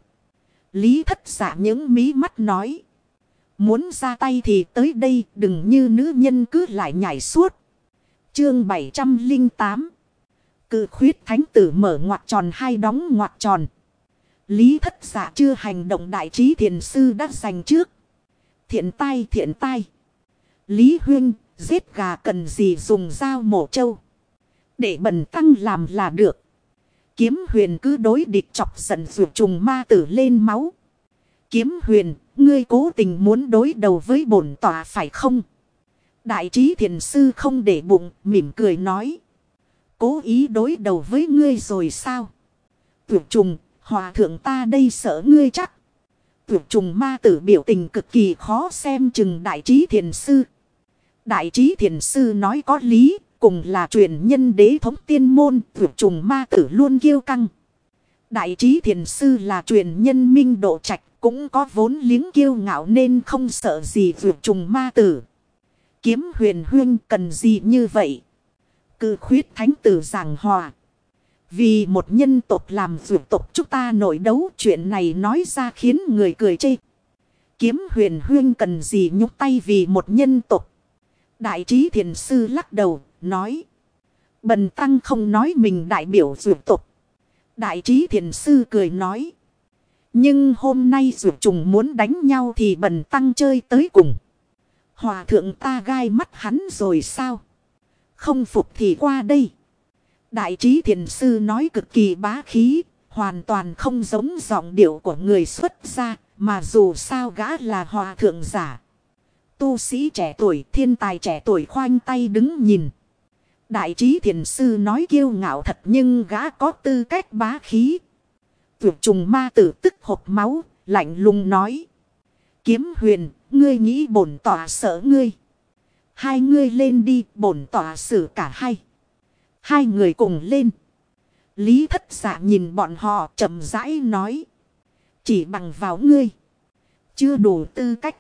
Lý Thất Dạ những mí mắt nói. Muốn ra tay thì tới đây, đừng như nữ nhân cứ lại nhảy suốt. Chương 708. Cự Khuyết thánh tử mở ngoặc tròn hai đóng ngoặc tròn. Lý Thất Dạ chưa hành động, đại trí thiền sư đã giành trước. Thiện tai thiện tai. Lý Huyên, giết gà cần gì dùng dao mổ trâu. Để bần tăng làm là được. Kiếm Huyền cứ đối địch chọc giận Dược Trùng ma tử lên máu. Kiếm Huyền, ngươi cố tình muốn đối đầu với bổn tọa phải không? Đại trí thiền sư không để bụng, mỉm cười nói. Cố ý đối đầu với ngươi rồi sao? Dược Trùng, hòa thượng ta đây sợ ngươi chắc. Dược Trùng ma tử biểu tình cực kỳ khó xem chừng đại trí thiền sư. Đại trí thiền sư nói có lý, cùng là truyền nhân đế thống tiên môn, Dược Trùng ma tử luôn kiêu căng. Đại trí thiền sư là truyền nhân Minh Độ Trạch, cũng có vốn liếng kiêu ngạo nên không sợ gì Dược Trùng ma tử. Kiếm Huyền Huyên cần gì như vậy? Cự Khuyết thánh tử giảng hòa. Vì một nhân tộc làm dược tộc chúng ta nội đấu, chuyện này nói ra khiến người cười chê. Kiếm Huyền Huyên cần gì nhúc tay vì một nhân tộc? Đại trí thiền sư lắc đầu, nói. Bần tăng không nói mình đại biểu dược tộc. Đại trí thiền sư cười nói. Nhưng hôm nay dược trùng muốn đánh nhau thì bần tăng chơi tới cùng. Hòa thượng ta gai mắt hắn rồi sao? Không phục thì qua đây. Đại trí thiền sư nói cực kỳ bá khí, hoàn toàn không giống giọng điệu của người xuất gia, mà dù sao gã là hòa thượng giả. Tu sĩ trẻ tuổi, thiên tài trẻ tuổi khoanh tay đứng nhìn. Đại trí thiền sư nói kiêu ngạo thật nhưng gã có tư cách bá khí. Tuyệt trùng ma tử tức hộc máu, lạnh lùng nói. Kiếm Huyền, ngươi nghĩ bổn tọa sợ ngươi. Hai ngươi lên đi, bổn tọa xử cả hai. Hai người cùng lên. Lý Thất Dạ nhìn bọn họ chậm rãi nói. Chỉ bằng vào ngươi. Chưa đủ tư cách.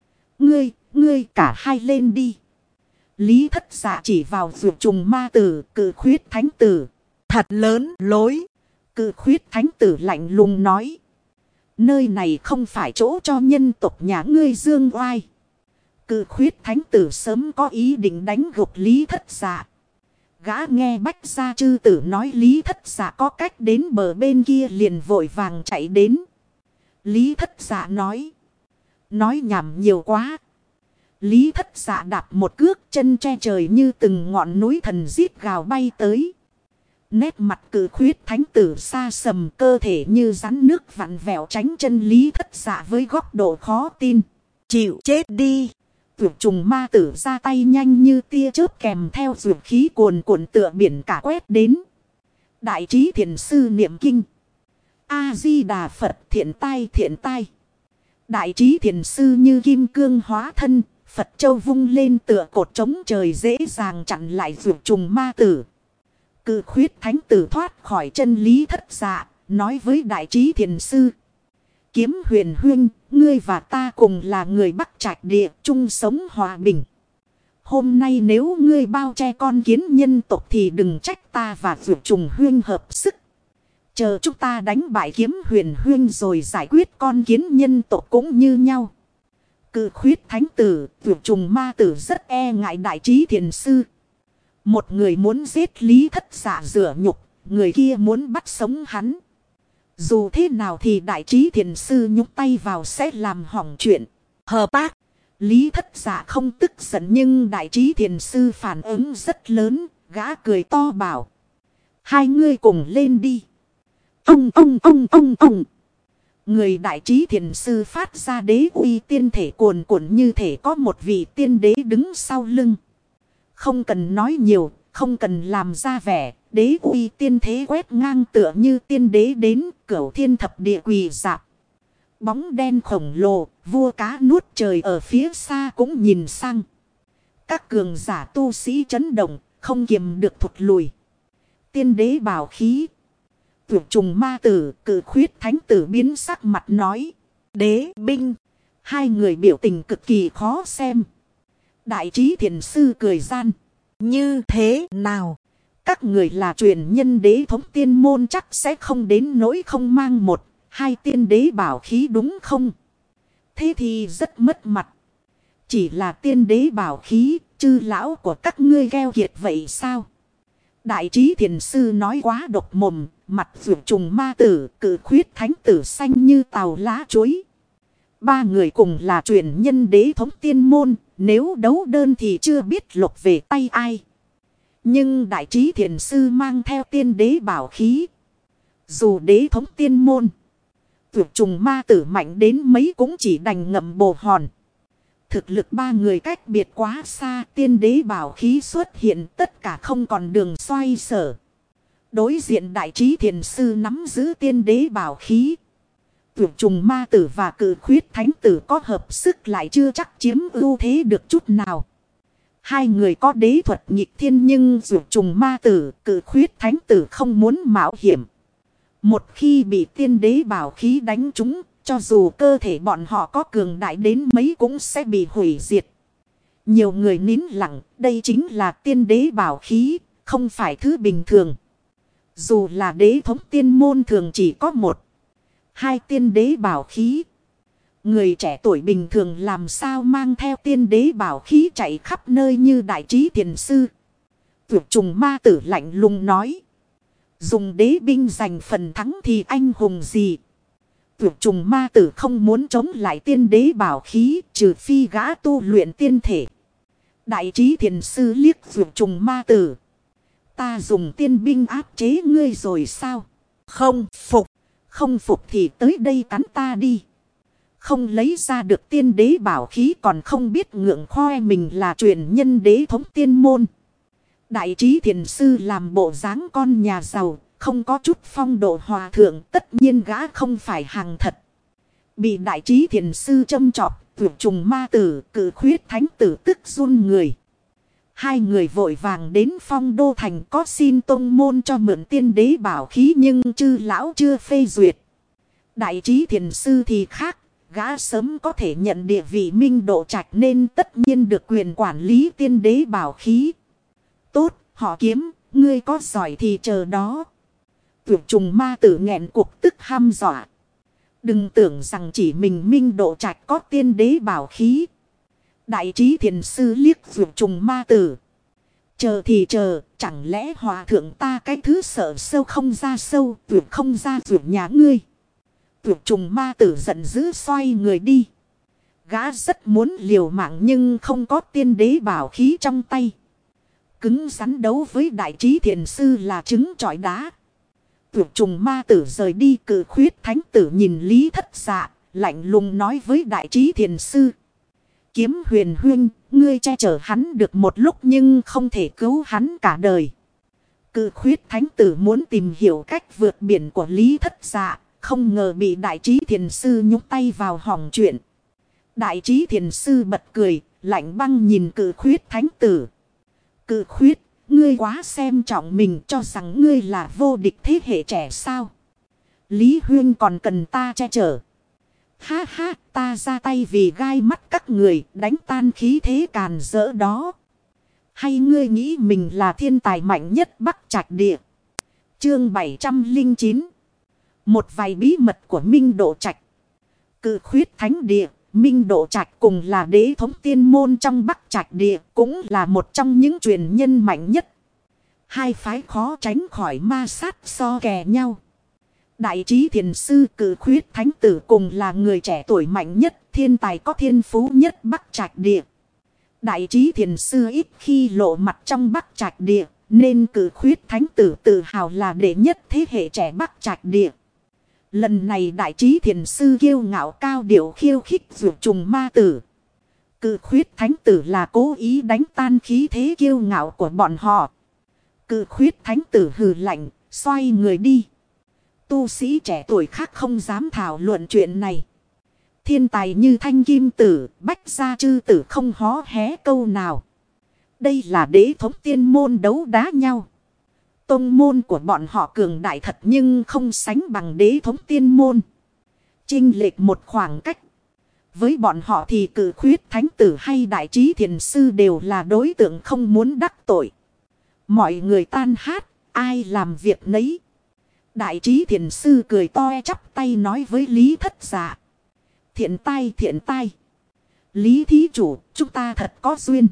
Ngươi cả hai lên đi. Lý Thất Dạ chỉ vào Dược Trùng ma tử, Cự Khuyết thánh tử. Thật lớn lối. Cự Khuyết thánh tử lạnh lùng nói. Nơi này không phải chỗ cho nhân tộc nhà ngươi dương oai. Cự Khuyết thánh tử sớm có ý định đánh gục Lý Thất Dạ. Gã nghe Bách Gia Chư tử nói Lý Thất Dạ có cách đến bờ bên kia liền vội vàng chạy đến. Lý Thất Dạ nói. Nói nhảm nhiều quá. Lý Thất Dạ đạp một cước, chân che trời như từng ngọn núi thần giết gào bay tới. Nét mặt cử khuyết thánh tử xa sầm, cơ thể như rắn nước vặn vẹo tránh chân Lý Thất Dạ với góc độ khó tin. Chịu chết đi. Vượt trùng ma tử ra tay nhanh như tia chớp, kèm theo vượt khí cuồn cuộn tựa biển cả quét đến. Đại trí thiền sư niệm kinh. A-di-đà Phật, thiện tai. Đại trí thiền sư như kim cương hóa thân, Phật châu vung lên tựa cột trống trời, dễ dàng chặn lại vượt trùng ma tử. Cự khuyết thánh tử thoát khỏi chân Lý Thất Dạ, nói với đại trí thiền sư. Kiếm Huyền huynh, ngươi và ta cùng là người Bắc Trạch địa, chung sống hòa bình. Hôm nay nếu ngươi bao che con kiến nhân tộc thì đừng trách ta và vượt trùng huynh hợp sức. Chờ chúng ta đánh bại Kiếm Huyền huynh rồi giải quyết con kiến nhân tộc cũng như nhau. Cự khuyết thánh tử, vượt trùng ma tử rất e ngại đại trí thiền sư. Một người muốn giết Lý Thất Dạ rửa nhục, người kia muốn bắt sống hắn. Dù thế nào thì đại trí thiền sư nhúc tay vào sẽ làm hỏng chuyện. Hợp tác. Lý Thất Dạ không tức giận, nhưng đại trí thiền sư phản ứng rất lớn. Gã cười to bảo. Hai ngươi cùng lên đi. Ông. Người đại trí thiền sư phát ra đế uy tiên thể cuồn cuộn, như thể có một vị tiên đế đứng sau lưng. Không cần nói nhiều, không cần làm ra vẻ, đế uy tiên thế quét ngang tựa như tiên đế đến, cửu thiên thập địa quỳ dạp. Bóng đen khổng lồ, vua cá nuốt trời ở phía xa cũng nhìn sang. Các cường giả tu sĩ chấn động, không kiềm được thụt lùi. Tiên đế bảo khí. Vượt trùng ma tử, cự khuyết thánh tử biến sắc mặt nói. Đế binh. Hai người biểu tình cực kỳ khó xem. Đại trí thiền sư cười gian. Như thế nào? Các người là truyền nhân đế thống tiên môn chắc sẽ không đến nỗi không mang một, hai tiên đế bảo khí đúng không? Thế thì rất mất mặt. Chỉ là tiên đế bảo khí, chư lão của các ngươi gheo kiệt vậy sao? Đại trí thiền sư nói quá độc mồm, mặt vượt trùng ma tử, cự khuyết thánh tử xanh như tàu lá chuối. Ba người cùng là truyền nhân đế thống tiên môn, nếu đấu đơn thì chưa biết lục về tay ai. Nhưng đại trí thiền sư mang theo tiên đế bảo khí. Dù đế thống tiên môn, vượt trùng ma tử mạnh đến mấy cũng chỉ đành ngậm bồ hòn. Thực lực ba người cách biệt quá xa, tiên đế bảo khí xuất hiện, tất cả không còn đường xoay sở. Đối diện đại trí thiền sư nắm giữ tiên đế bảo khí. Vượt trùng ma tử và cự khuyết thánh tử có hợp sức lại chưa chắc chiếm ưu thế được chút nào. Hai người có đế thuật nghịch thiên, nhưng vượt trùng ma tử, cự khuyết thánh tử không muốn mạo hiểm. Một khi bị tiên đế bảo khí đánh trúng, cho dù cơ thể bọn họ có cường đại đến mấy cũng sẽ bị hủy diệt. Nhiều người nín lặng, đây chính là tiên đế bảo khí, không phải thứ bình thường. Dù là đế thống tiên môn thường chỉ có một, hai tiên đế bảo khí. Người trẻ tuổi bình thường làm sao mang theo tiên đế bảo khí chạy khắp nơi như đại trí thiền sư. Vượt trùng ma tử lạnh lùng nói. Dùng đế binh giành phần thắng thì anh hùng gì? Vượt trùng ma tử không muốn chống lại tiên đế bảo khí, trừ phi gã tu luyện tiên thể. Đại trí thiền sư liếc vượt trùng ma tử. Ta dùng tiên binh áp chế ngươi rồi sao? Không phục. Không phục thì tới đây cắn ta đi. Không lấy ra được tiên đế bảo khí còn không biết ngượng khoe mình là truyền nhân đế thống tiên môn. Đại trí thiền sư làm bộ dáng con nhà giàu, không có chút phong độ hòa thượng, tất nhiên gã không phải hàng thật. Bị đại trí thiền sư châm chọc, vượt trùng ma tử, cự khuyết thánh tử tức run người. Hai người vội vàng đến Phong Đô Thành có xin tông môn cho mượn tiên đế bảo khí, nhưng chư lão chưa phê duyệt. Đại trí thiền sư thì khác, gã sớm có thể nhận địa vị minh độ trạch nên tất nhiên được quyền quản lý tiên đế bảo khí. Tốt, họ Kiếm, ngươi có giỏi thì chờ đó. Vượt trùng ma tử nghẹn cuộc tức hăm dọa. Đừng tưởng rằng chỉ mình minh độ trạch có tiên đế bảo khí. Đại trí thiền sư liếc vượt trùng ma tử. Chờ thì chờ, chẳng lẽ hòa thượng ta cái thứ sợ sâu không ra sâu, vượt không ra vượt nhà ngươi. Vượt trùng ma tử giận dữ xoay người đi. Gã rất muốn liều mạng nhưng không có tiên đế bảo khí trong tay. cứng rắn đấu với đại trí thiền sư là trứng trọi đá. Tuyệt trùng ma tử rời đi, Cự Khuyết thánh tử nhìn Lý Thất Dạ, lạnh lùng nói với đại trí thiền sư. Kiếm Huyền huynh, ngươi che chở hắn được một lúc nhưng không thể cứu hắn cả đời. Cự Khuyết thánh tử muốn tìm hiểu cách vượt biển của Lý Thất Dạ, không ngờ bị đại trí thiền sư nhúc tay vào hỏng chuyện. Đại trí thiền sư bật cười, lạnh băng nhìn Cự Khuyết thánh tử. Cự Khuyết, ngươi quá xem trọng mình, cho rằng ngươi là vô địch thế hệ trẻ sao? Lý huynh còn cần ta che chở. Ha ha, ta ra tay vì gai mắt các người, đánh tan khí thế càn rỡ đó. Hay ngươi nghĩ mình là thiên tài mạnh nhất Bắc Trạch Địa? Chương 709. Một vài bí mật của Minh Độ Trạch. Cự Khuyết thánh địa, Minh Độ Trạch cùng là đế thống tiên môn trong Bắc Trạch Địa, cũng là một trong những truyền nhân mạnh nhất. Hai phái khó tránh khỏi ma sát so kè nhau. Đại trí thiền sư Cự Khuyết thánh tử cùng là người trẻ tuổi mạnh nhất, thiên tài có thiên phú nhất Bắc Trạch Địa. Đại trí thiền sư ít khi lộ mặt trong Bắc Trạch Địa, nên Cự Khuyết thánh tử tự hào là đệ nhất thế hệ trẻ Bắc Trạch Địa. Lần này đại trí thiền sư kiêu ngạo cao điệu khiêu khích dược trùng ma tử. Cự Khuyết thánh tử là cố ý đánh tan khí thế kiêu ngạo của bọn họ. Cự Khuyết thánh tử hừ lạnh, xoay người đi. Tu sĩ trẻ tuổi khác không dám thảo luận chuyện này. Thiên tài như Thanh Kim Tử, Bách Gia Chư Tử không hó hé câu nào. Đây là đế thống tiên môn đấu đá nhau. Tông môn của bọn họ cường đại thật nhưng không sánh bằng đế thống tiên môn. Chênh lệch một khoảng cách. Với bọn họ thì Cự Khuyết thánh tử hay đại trí thiền sư đều là đối tượng không muốn đắc tội. Mọi người tan hát, ai làm việc nấy. Đại trí thiền sư cười toe chắp tay nói với Lý Thất Dạ. Thiện tai thiện tai. Lý thí chủ, chúng ta thật có duyên.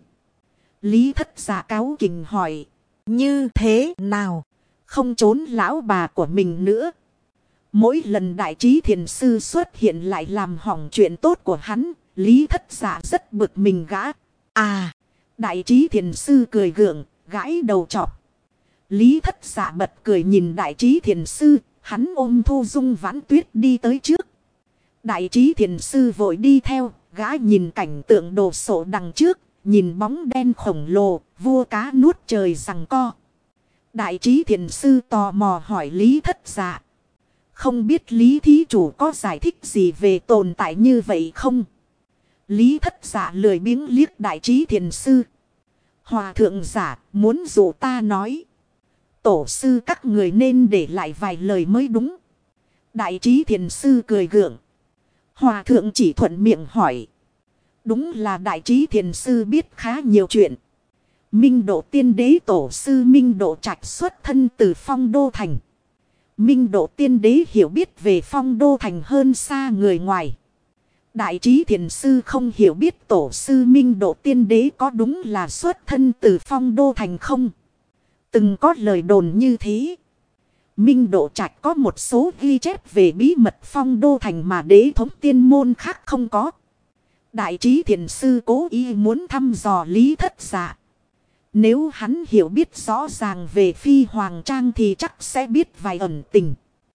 Lý Thất Dạ cáu kỉnh hỏi. Như thế nào? Không trốn lão bà của mình nữa. Mỗi lần đại trí thiền sư xuất hiện lại làm hỏng chuyện tốt của hắn. Lý Thất Dạ rất bực mình gã. À, đại trí thiền sư cười gượng, gãi đầu chọc. Lý Thất Dạ bật cười nhìn đại trí thiền sư. Hắn ôm Thu Dung Vãn Tuyết đi tới trước. Đại trí thiền sư vội đi theo. Gã nhìn cảnh tượng đồ sộ đằng trước. Nhìn bóng đen khổng lồ, vua cá nuốt trời giằng co. Đại trí thiền sư tò mò hỏi Lý Thất Dạ. Không biết Lý thí chủ có giải thích gì về tồn tại như vậy không? Lý Thất Dạ lười biếng liếc đại trí thiền sư. Hòa thượng giả muốn dụ ta nói. Tổ sư các người nên để lại vài lời mới đúng. Đại trí thiền sư cười gượng. Hòa thượng chỉ thuận miệng hỏi. Đúng là đại trí thiền sư biết khá nhiều chuyện. Minh Độ tiên đế tổ sư Minh Độ Trạch xuất thân từ Phong Đô Thành. Minh Độ tiên đế hiểu biết về Phong Đô Thành hơn xa người ngoài. Đại trí thiền sư không hiểu biết tổ sư Minh Độ tiên đế có đúng là xuất thân từ Phong Đô Thành không. Từng có lời đồn như thế. Minh Độ Trạch có một số ghi chép về bí mật Phong Đô Thành mà đế thống tiên môn khác không có. Đại trí thiền sư cố ý muốn thăm dò Lý Thất Dạ. Nếu hắn hiểu biết rõ ràng về Phi Hoàng Trang thì chắc sẽ biết vài ẩn tình.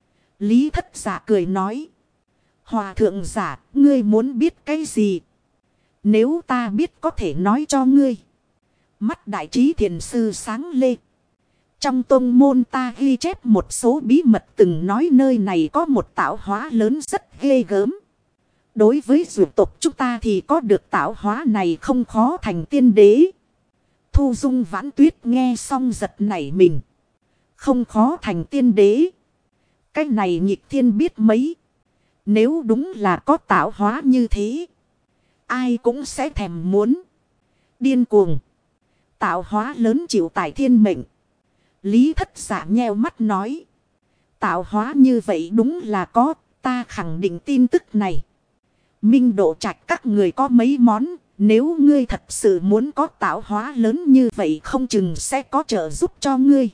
Lý Thất Dạ cười nói. Hòa thượng giả, ngươi muốn biết cái gì? Nếu ta biết có thể nói cho ngươi. Mắt đại trí thiền sư sáng lên. Trong tông môn ta ghi chép một số bí mật từng nói nơi này có một tạo hóa lớn rất ghê gớm. Đối với dược tộc chúng ta thì có được tạo hóa này không khó thành tiên đế. Thu Dung Vãn Tuyết nghe xong giật nảy mình. Không khó thành tiên đế. Cái này nghịch thiên biết mấy. Nếu đúng là có tạo hóa như thế. Ai cũng sẽ thèm muốn. Điên cuồng. Tạo hóa lớn chịu tải thiên mệnh. Lý Thất Dạ nheo mắt nói. Tạo hóa như vậy đúng là có. Ta khẳng định tin tức này. Minh Độ Trạch các người có mấy món. Nếu ngươi thật sự muốn có tạo hóa lớn như vậy không chừng sẽ có trợ giúp cho ngươi.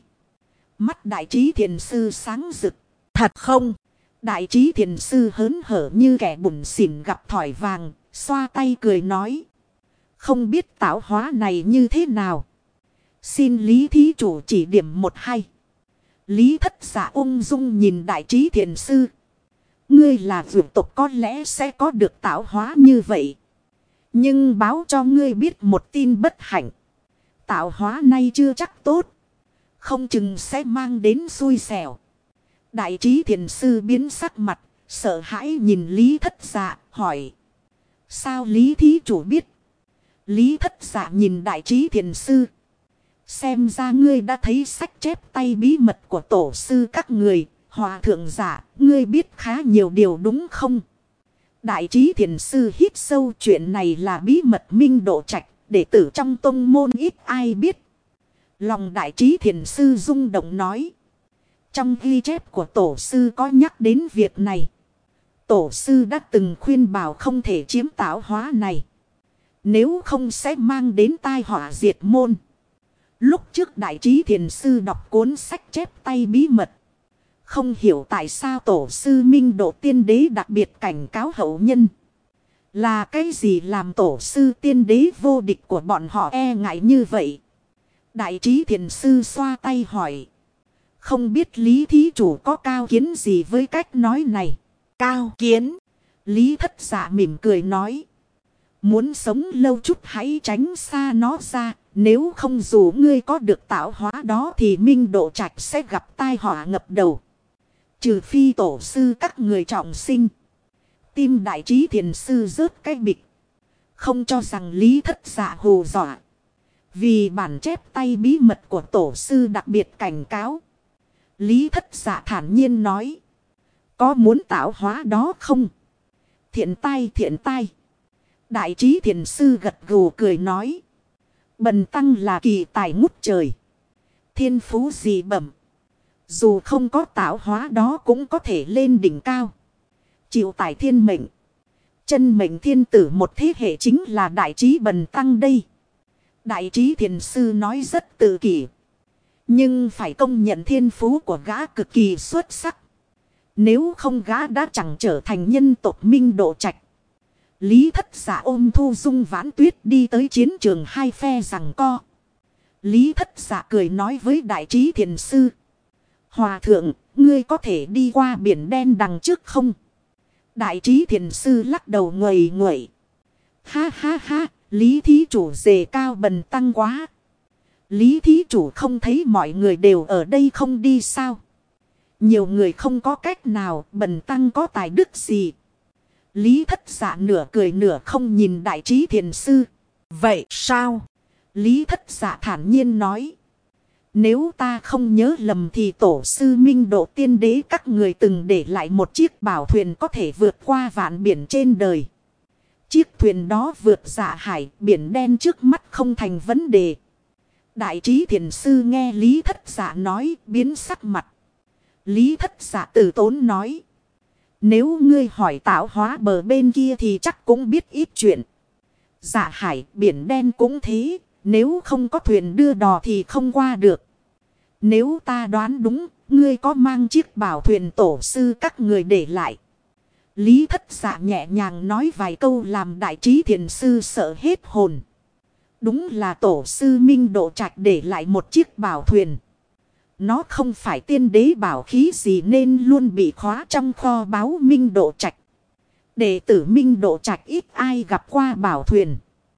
Mắt đại trí thiền sư sáng rực. Thật không? Đại trí thiền sư hớn hở như kẻ bủn xỉn gặp thỏi vàng. Xoa tay cười nói. Không biết tạo hóa này như thế nào. Xin Lý thí chủ chỉ điểm một hai. Lý Thất Dạ ung dung nhìn Đại Trí Thiền Sư. Ngươi là vượt tộc có lẽ sẽ có được tạo hóa như vậy. Nhưng báo cho ngươi biết một tin bất hạnh. Tạo hóa nay chưa chắc tốt. Không chừng sẽ mang đến xui xẻo. Đại Trí Thiền Sư biến sắc mặt. Sợ hãi nhìn Lý Thất Dạ hỏi. Sao Lý thí chủ biết? Lý Thất Dạ nhìn Đại Trí Thiền Sư. Xem ra ngươi đã thấy sách chép tay bí mật của tổ sư các người. Hòa thượng giả, ngươi biết khá nhiều điều đúng không? Đại Trí Thiền Sư hít sâu, chuyện này là bí mật Minh Độ Trạch, đệ tử trong tông môn ít ai biết. Lòng Đại Trí Thiền Sư rung động nói. Trong ghi chép của tổ sư có nhắc đến việc này. Tổ sư đã từng khuyên bảo không thể chiếm tạo hóa này. Nếu không sẽ mang đến tai họa diệt môn. Lúc trước Đại Trí Thiền Sư đọc cuốn sách chép tay bí mật. Không hiểu tại sao tổ sư Minh Độ Tiên Đế đặc biệt cảnh cáo hậu nhân. Là cái gì làm tổ sư tiên đế vô địch của bọn họ e ngại như vậy? Đại Trí Thiền Sư xoa tay hỏi. Không biết Lý thí chủ có cao kiến gì với cách nói này? Cao kiến. Lý Thất Dạ mỉm cười nói. Muốn sống lâu chút hãy tránh xa nó ra. Nếu không dù ngươi có được tạo hóa đó thì Minh Độ Trạch sẽ gặp tai họa ngập đầu. Trừ phi tổ sư các người trọng sinh. Tim Đại Trí Thiền Sư rớt cái bịch. Không cho rằng Lý Thất Dạ hù dọa. Vì bản chép tay bí mật của tổ sư đặc biệt cảnh cáo. Lý Thất Dạ thản nhiên nói. Có muốn tạo hóa đó không? Thiện tai thiện tai. Đại Trí Thiền Sư gật gù cười nói. Bần tăng là kỳ tài ngút trời. Thiên phú dị bẩm. Dù không có tạo hóa đó cũng có thể lên đỉnh cao. Chịu tài thiên mệnh. Chân mệnh thiên tử một thế hệ chính là Đại Trí bần tăng đây. Đại Trí Thiền Sư nói rất tự kỷ. Nhưng phải công nhận thiên phú của gã cực kỳ xuất sắc. Nếu không gã đã chẳng trở thành nhân tộc Minh Độ Trạch. Lý Thất Dạ ôm Thu Dung Vãn Tuyết đi tới chiến trường hai phe giằng co. Lý Thất Dạ cười nói với Đại Trí Thiền Sư. Hòa thượng, ngươi có thể đi qua biển đen đằng trước không? Đại Trí Thiền Sư lắc đầu nguầy nguậy. Ha ha ha, Lý thí chủ dề cao bần tăng quá. Lý thí chủ không thấy mọi người đều ở đây không đi sao? Nhiều người không có cách nào, bần tăng có tài đức gì? Lý Thất Dạ nửa cười nửa không nhìn Đại Trí Thiền Sư. Vậy sao? Lý Thất Dạ thản nhiên nói. Nếu ta không nhớ lầm thì tổ sư Minh Độ Tiên Đế các người từng để lại một chiếc bảo thuyền có thể vượt qua vạn biển trên đời. Chiếc thuyền đó vượt dạ hải, biển đen trước mắt không thành vấn đề. Đại Trí Thiền Sư nghe Lý Thất Dạ nói, biến sắc mặt. Lý Thất Dạ từ tốn nói. Nếu ngươi hỏi tạo hóa bờ bên kia thì chắc cũng biết ít chuyện. Dạ hải, biển đen cũng thế. Nếu không có thuyền đưa đò thì không qua được. Nếu ta đoán đúng, ngươi có mang chiếc bảo thuyền tổ sư các người để lại. Lý Thất Dạ nhẹ nhàng nói vài câu làm Đại Trí Thiền Sư sợ hết hồn. Đúng là tổ sư Minh Độ Trạch để lại một chiếc bảo thuyền. Nó không phải tiên đế bảo khí gì nên luôn bị khóa trong kho báu Minh Độ Trạch. Đệ tử Minh Độ Trạch ít ai gặp qua bảo thuyền.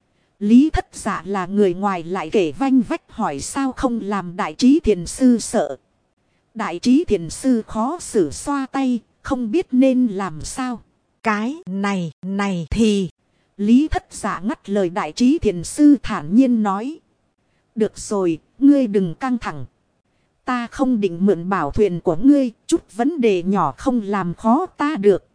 Lý Thất Dạ là người ngoài lại kể vanh vách hỏi sao không làm Đại Trí Thiền Sư sợ. Đại Trí Thiền Sư khó xử xoa tay, không biết nên làm sao. Cái này thì... Lý Thất Dạ ngắt lời Đại Trí Thiền Sư thản nhiên nói. Được rồi, ngươi đừng căng thẳng. Ta không định mượn bảo thuyền của ngươi, chút vấn đề nhỏ không làm khó ta được.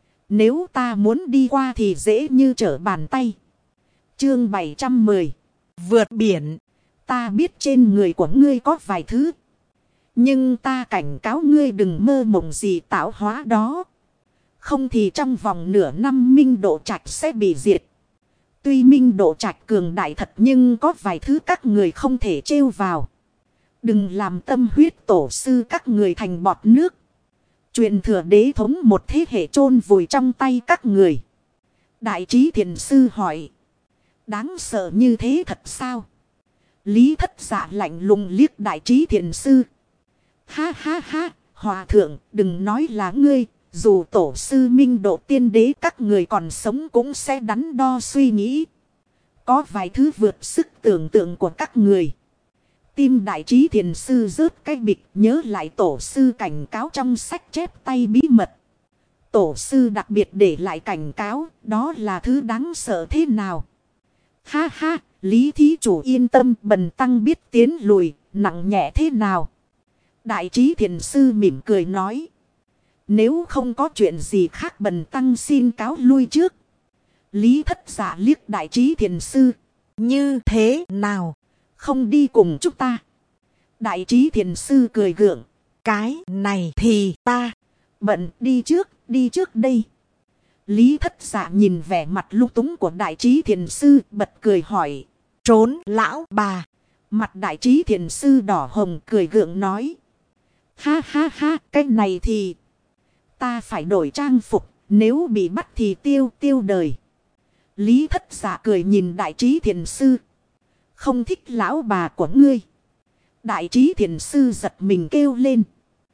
Nếu ta muốn đi qua thì dễ như trở bàn tay. Chương 710. Vượt biển. Ta biết trên người của ngươi có vài thứ. Nhưng ta cảnh cáo ngươi đừng mơ mộng gì tạo hóa đó. Không thì trong vòng nửa năm Minh Độ Trạch sẽ bị diệt. Tuy Minh Độ Trạch cường đại thật nhưng có vài thứ các người không thể trêu vào. Đừng làm tâm huyết tổ sư các người thành bọt nước. Truyền thừa đế thống một thế hệ chôn vùi trong tay các người. Đại Trí Thiền Sư hỏi. Đáng sợ như thế thật sao? Lý Thất Dạ lạnh lùng liếc Đại Trí Thiền Sư. Ha ha ha, hòa thượng đừng nói là ngươi. Dù tổ sư Minh Độ tiên đế các người còn sống cũng sẽ đắn đo suy nghĩ. Có vài thứ vượt sức tưởng tượng của các người. Tim Đại Trí Thiền Sư rớt cái bịch, nhớ lại tổ sư cảnh cáo trong sách chép tay bí mật. Tổ sư đặc biệt để lại cảnh cáo, đó là thứ đáng sợ thế nào? Ha ha, Lý thí chủ yên tâm, bần tăng biết tiến lùi, nặng nhẹ thế nào? Đại Trí Thiền Sư mỉm cười nói. Nếu không có chuyện gì khác bần tăng xin cáo lui trước. Lý Thất Dạ liếc Đại Trí Thiền Sư. Như thế nào? Không đi cùng chúng ta. Đại Trí Thiền Sư cười gượng. Cái này thì ta bận đi trước đây. Lý Thất Dạ nhìn vẻ mặt lung túng của Đại Trí Thiền Sư bật cười hỏi. Trốn lão bà. Mặt Đại Trí Thiền Sư đỏ hồng cười gượng nói. Ha ha ha, cái này thì ta phải đổi trang phục, nếu bị bắt thì tiêu đời. Lý Thất Dạ cười nhìn Đại Trí Thiền Sư. Không thích lão bà của ngươi. Đại Trí Thiền Sư giật mình kêu lên.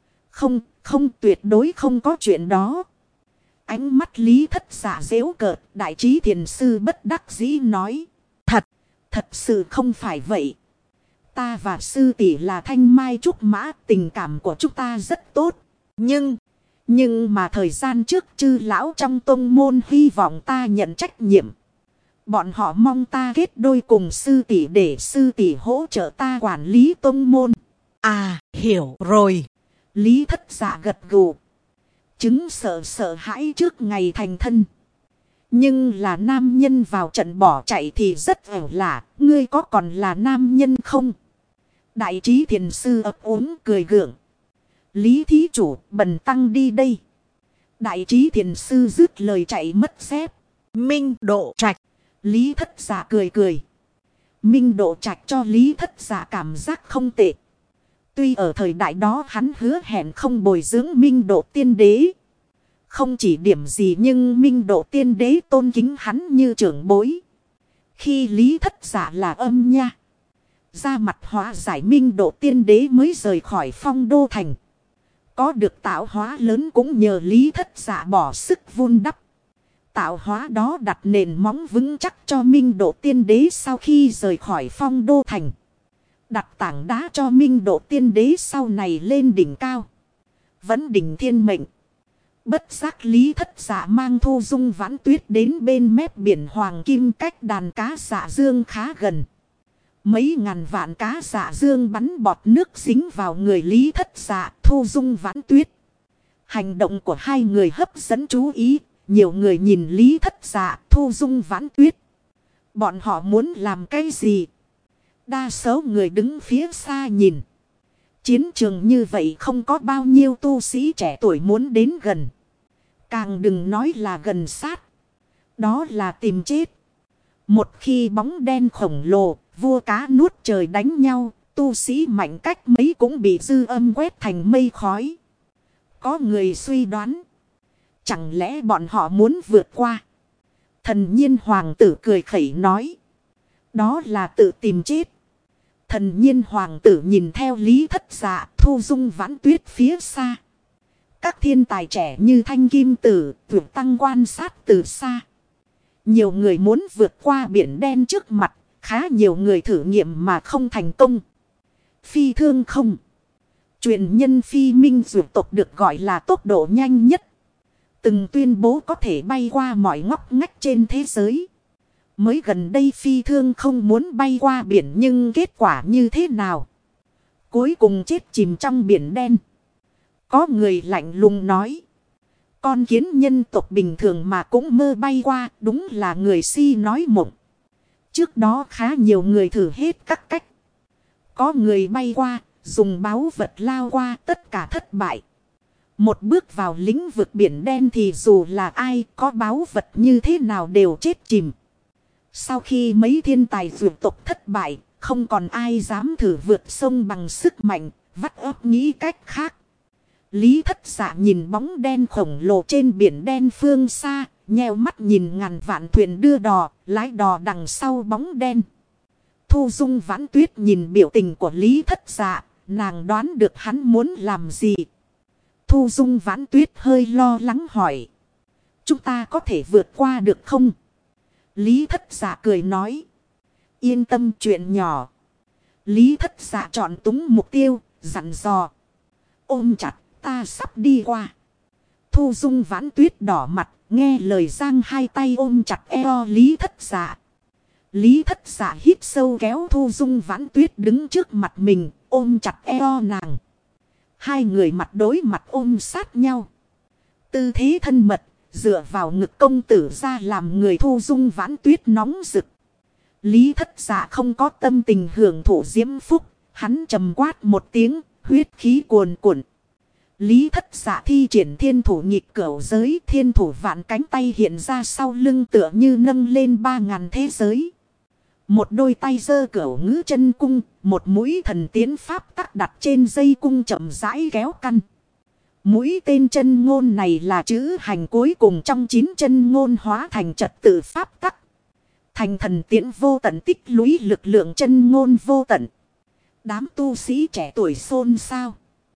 Không, tuyệt đối không có chuyện đó. Ánh mắt Lý Thất Dạ giễu cợt, Đại Trí Thiền Sư bất đắc dĩ nói. Thật sự không phải vậy. Ta và sư tỷ là thanh mai trúc mã, tình cảm của chúng ta rất tốt. Nhưng mà thời gian trước chư lão trong tông môn hy vọng ta nhận trách nhiệm. Bọn họ mong ta kết đôi cùng sư tỷ để sư tỷ hỗ trợ ta quản lý tông môn. À, hiểu rồi. Lý Thất Dạ gật gù. Chứng sợ hãi trước ngày thành thân. Nhưng là nam nhân vào trận bỏ chạy thì rất ẻo lạ. Ngươi có còn là nam nhân không? Đại Trí Thiền Sư ấp úng cười gượng. Lý thí chủ, bần tăng đi đây. Đại Trí Thiền Sư dứt lời chạy mất dép. Minh Độ Trạch. Lý Thất Dạ cười. Minh Độ Trạch cho Lý Thất Dạ cảm giác không tệ. Tuy ở thời đại đó hắn hứa hẹn không bồi dưỡng Minh Độ tiên đế. Không chỉ điểm gì nhưng Minh Độ tiên đế tôn kính hắn như trưởng bối. Khi Lý Thất Dạ là âm nha. Ra mặt hóa giải Minh Độ tiên đế mới rời khỏi Phong Đô Thành. Có được tạo hóa lớn cũng nhờ Lý Thất Dạ bỏ sức vun đắp. Tạo hóa đó đặt nền móng vững chắc cho Minh Độ tiên đế sau khi rời khỏi Phong Đô Thành. Đặt tảng đá cho Minh Độ tiên đế sau này lên đỉnh cao. Vẫn đỉnh thiên mệnh. Bất giác Lý Thất Dạ mang Thu Dung Vãn Tuyết đến bên mép biển Hoàng Kim cách đàn cá Dạ Dương khá gần. Mấy ngàn vạn cá Dạ Dương bắn bọt nước dính vào người Lý Thất Dạ, Thu Dung Vãn Tuyết. Hành động của hai người hấp dẫn chú ý. Nhiều người nhìn Lý Thất Dạ, Thu Dung Vãn Tuyết. Bọn họ muốn làm cái gì? Đa số người đứng phía xa nhìn. Chiến trường như vậy không có bao nhiêu tu sĩ trẻ tuổi muốn đến gần. Càng đừng nói là gần sát. Đó là tìm chết. Một khi bóng đen khổng lồ, vua cá nuốt trời đánh nhau, tu sĩ mạnh cách mấy cũng bị dư âm quét thành mây khói. Có người suy đoán. Chẳng lẽ bọn họ muốn vượt qua? Thần Nhiên Hoàng tử cười khẩy nói. Đó là tự tìm chết. Thần Nhiên Hoàng tử nhìn theo Lý Thất Dạ, Thu Dung Vãn Tuyết phía xa. Các thiên tài trẻ như Thanh Kim Tử, Tuyệt Tăng quan sát từ xa. Nhiều người muốn vượt qua biển đen trước mặt, khá nhiều người thử nghiệm mà không thành công. Phi thương không. Truyền nhân phi minh dược tộc được gọi là tốc độ nhanh nhất. Từng tuyên bố có thể bay qua mọi ngóc ngách trên thế giới. Mới gần đây phi thương không muốn bay qua biển nhưng kết quả như thế nào? Cuối cùng chết chìm trong biển đen. Có người lạnh lùng nói. Con kiến nhân tộc bình thường mà cũng mơ bay qua, đúng là người si nói mộng. Trước đó khá nhiều người thử hết các cách. Có người bay qua, dùng báu vật lao qua, tất cả thất bại. Một bước vào lĩnh vực biển đen thì dù là ai có báu vật như thế nào đều chết chìm. Sau khi mấy thiên tài vượt tộc thất bại, không còn ai dám thử vượt sông bằng sức mạnh, vắt óc nghĩ cách khác. Lý Thất Dạ nhìn bóng đen khổng lồ trên biển đen phương xa, nheo mắt nhìn ngàn vạn thuyền đưa đò, lái đò đằng sau bóng đen. Thu Dung Vãn Tuyết nhìn biểu tình của Lý Thất Dạ, nàng đoán được hắn muốn làm gì. Thu Dung Vãn Tuyết hơi lo lắng hỏi. Chúng ta có thể vượt qua được không? Lý Thất Dạ cười nói. Yên tâm, chuyện nhỏ. Lý Thất Dạ chọn túng mục tiêu, dặn dò. Ôm chặt, ta sắp đi qua. Thu Dung Vãn Tuyết đỏ mặt, nghe lời giang hai tay ôm chặt eo Lý Thất Dạ. Lý Thất Dạ hít sâu kéo Thu Dung Vãn Tuyết đứng trước mặt mình, ôm chặt eo nàng. Hai người mặt đối mặt ôm sát nhau. Tư thế thân mật, dựa vào ngực công tử ra làm người Thu Dung Vãn Tuyết nóng rực. Lý Thất Dạ không có tâm tình hưởng thụ diễm phúc, hắn trầm quát một tiếng, huyết khí cuồn cuộn. Lý Thất Dạ thi triển thiên thủ nhịp cửu giới, thiên thủ vạn cánh tay hiện ra sau lưng tựa như nâng lên 3000 thế giới. Một đôi tay giơ cửu ngữ chân cung, một mũi thần tiến pháp tắc đặt trên dây cung chậm rãi kéo căn. Mũi tên chân ngôn này là chữ hành cuối cùng trong 9 chân ngôn hóa thành trật tự pháp tắc. Thành thần tiễn vô tận tích lũy lực lượng chân ngôn vô tận. Đám tu sĩ trẻ tuổi xôn xao.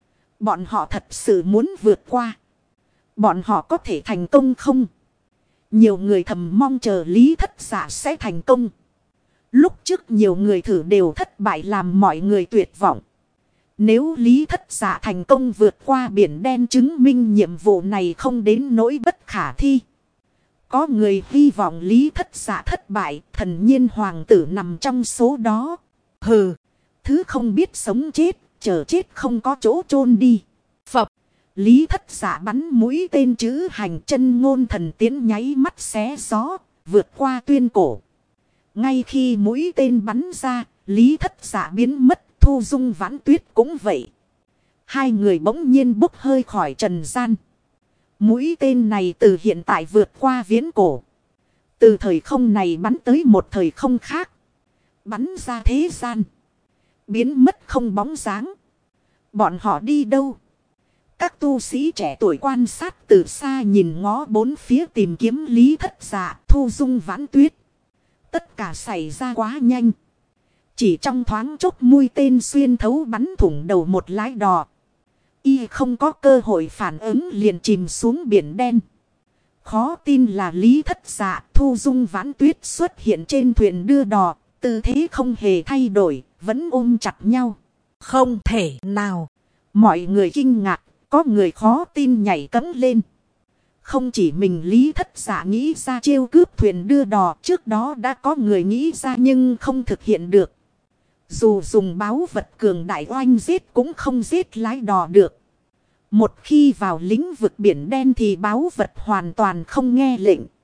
Bọn họ thật sự muốn vượt qua. Bọn họ có thể thành công không? Nhiều người thầm mong chờ Lý Thất Dạ sẽ thành công. Lúc trước nhiều người thử đều thất bại làm mọi người tuyệt vọng. Nếu Lý Thất Dạ thành công vượt qua biển đen chứng minh nhiệm vụ này không đến nỗi bất khả thi. Có người hy vọng Lý Thất Dạ thất bại, thần nhiên hoàng tử nằm trong số đó. Hừ, thứ không biết sống chết, chờ chết không có chỗ chôn đi. Phập, Lý Thất Dạ bắn mũi tên chữ hành chân ngôn thần tiến nháy mắt xé gió, vượt qua tuyên cổ. Ngay khi mũi tên bắn ra, Lý Thất Dạ biến mất, Thu Dung Vãn Tuyết cũng vậy. Hai người bỗng nhiên bốc hơi khỏi trần gian. Mũi tên này từ hiện tại vượt qua viễn cổ. Từ thời không này bắn tới một thời không khác. Bắn ra thế gian. Biến mất không bóng dáng. Bọn họ đi đâu? Các tu sĩ trẻ tuổi quan sát từ xa nhìn ngó bốn phía tìm kiếm Lý Thất Dạ, Thu Dung Vãn Tuyết. Tất cả xảy ra quá nhanh. Chỉ trong thoáng chốc mũi tên xuyên thấu bắn thủng đầu một lái đò. Y không có cơ hội phản ứng liền chìm xuống biển đen. Khó tin là Lý Thất Dạ, Thu Dung Vãn Tuyết xuất hiện trên thuyền đưa đò. Tư thế không hề thay đổi, vẫn ôm chặt nhau. Không thể nào. Mọi người kinh ngạc, có người khó tin nhảy cẫng lên. Không chỉ mình Lý Thất Dạ nghĩ ra chiêu cướp thuyền đưa đò, trước đó đã có người nghĩ ra nhưng không thực hiện được. Dù dùng báu vật cường đại oanh giết cũng không giết lái đò được. Một khi vào lĩnh vực biển đen thì báu vật hoàn toàn không nghe lệnh.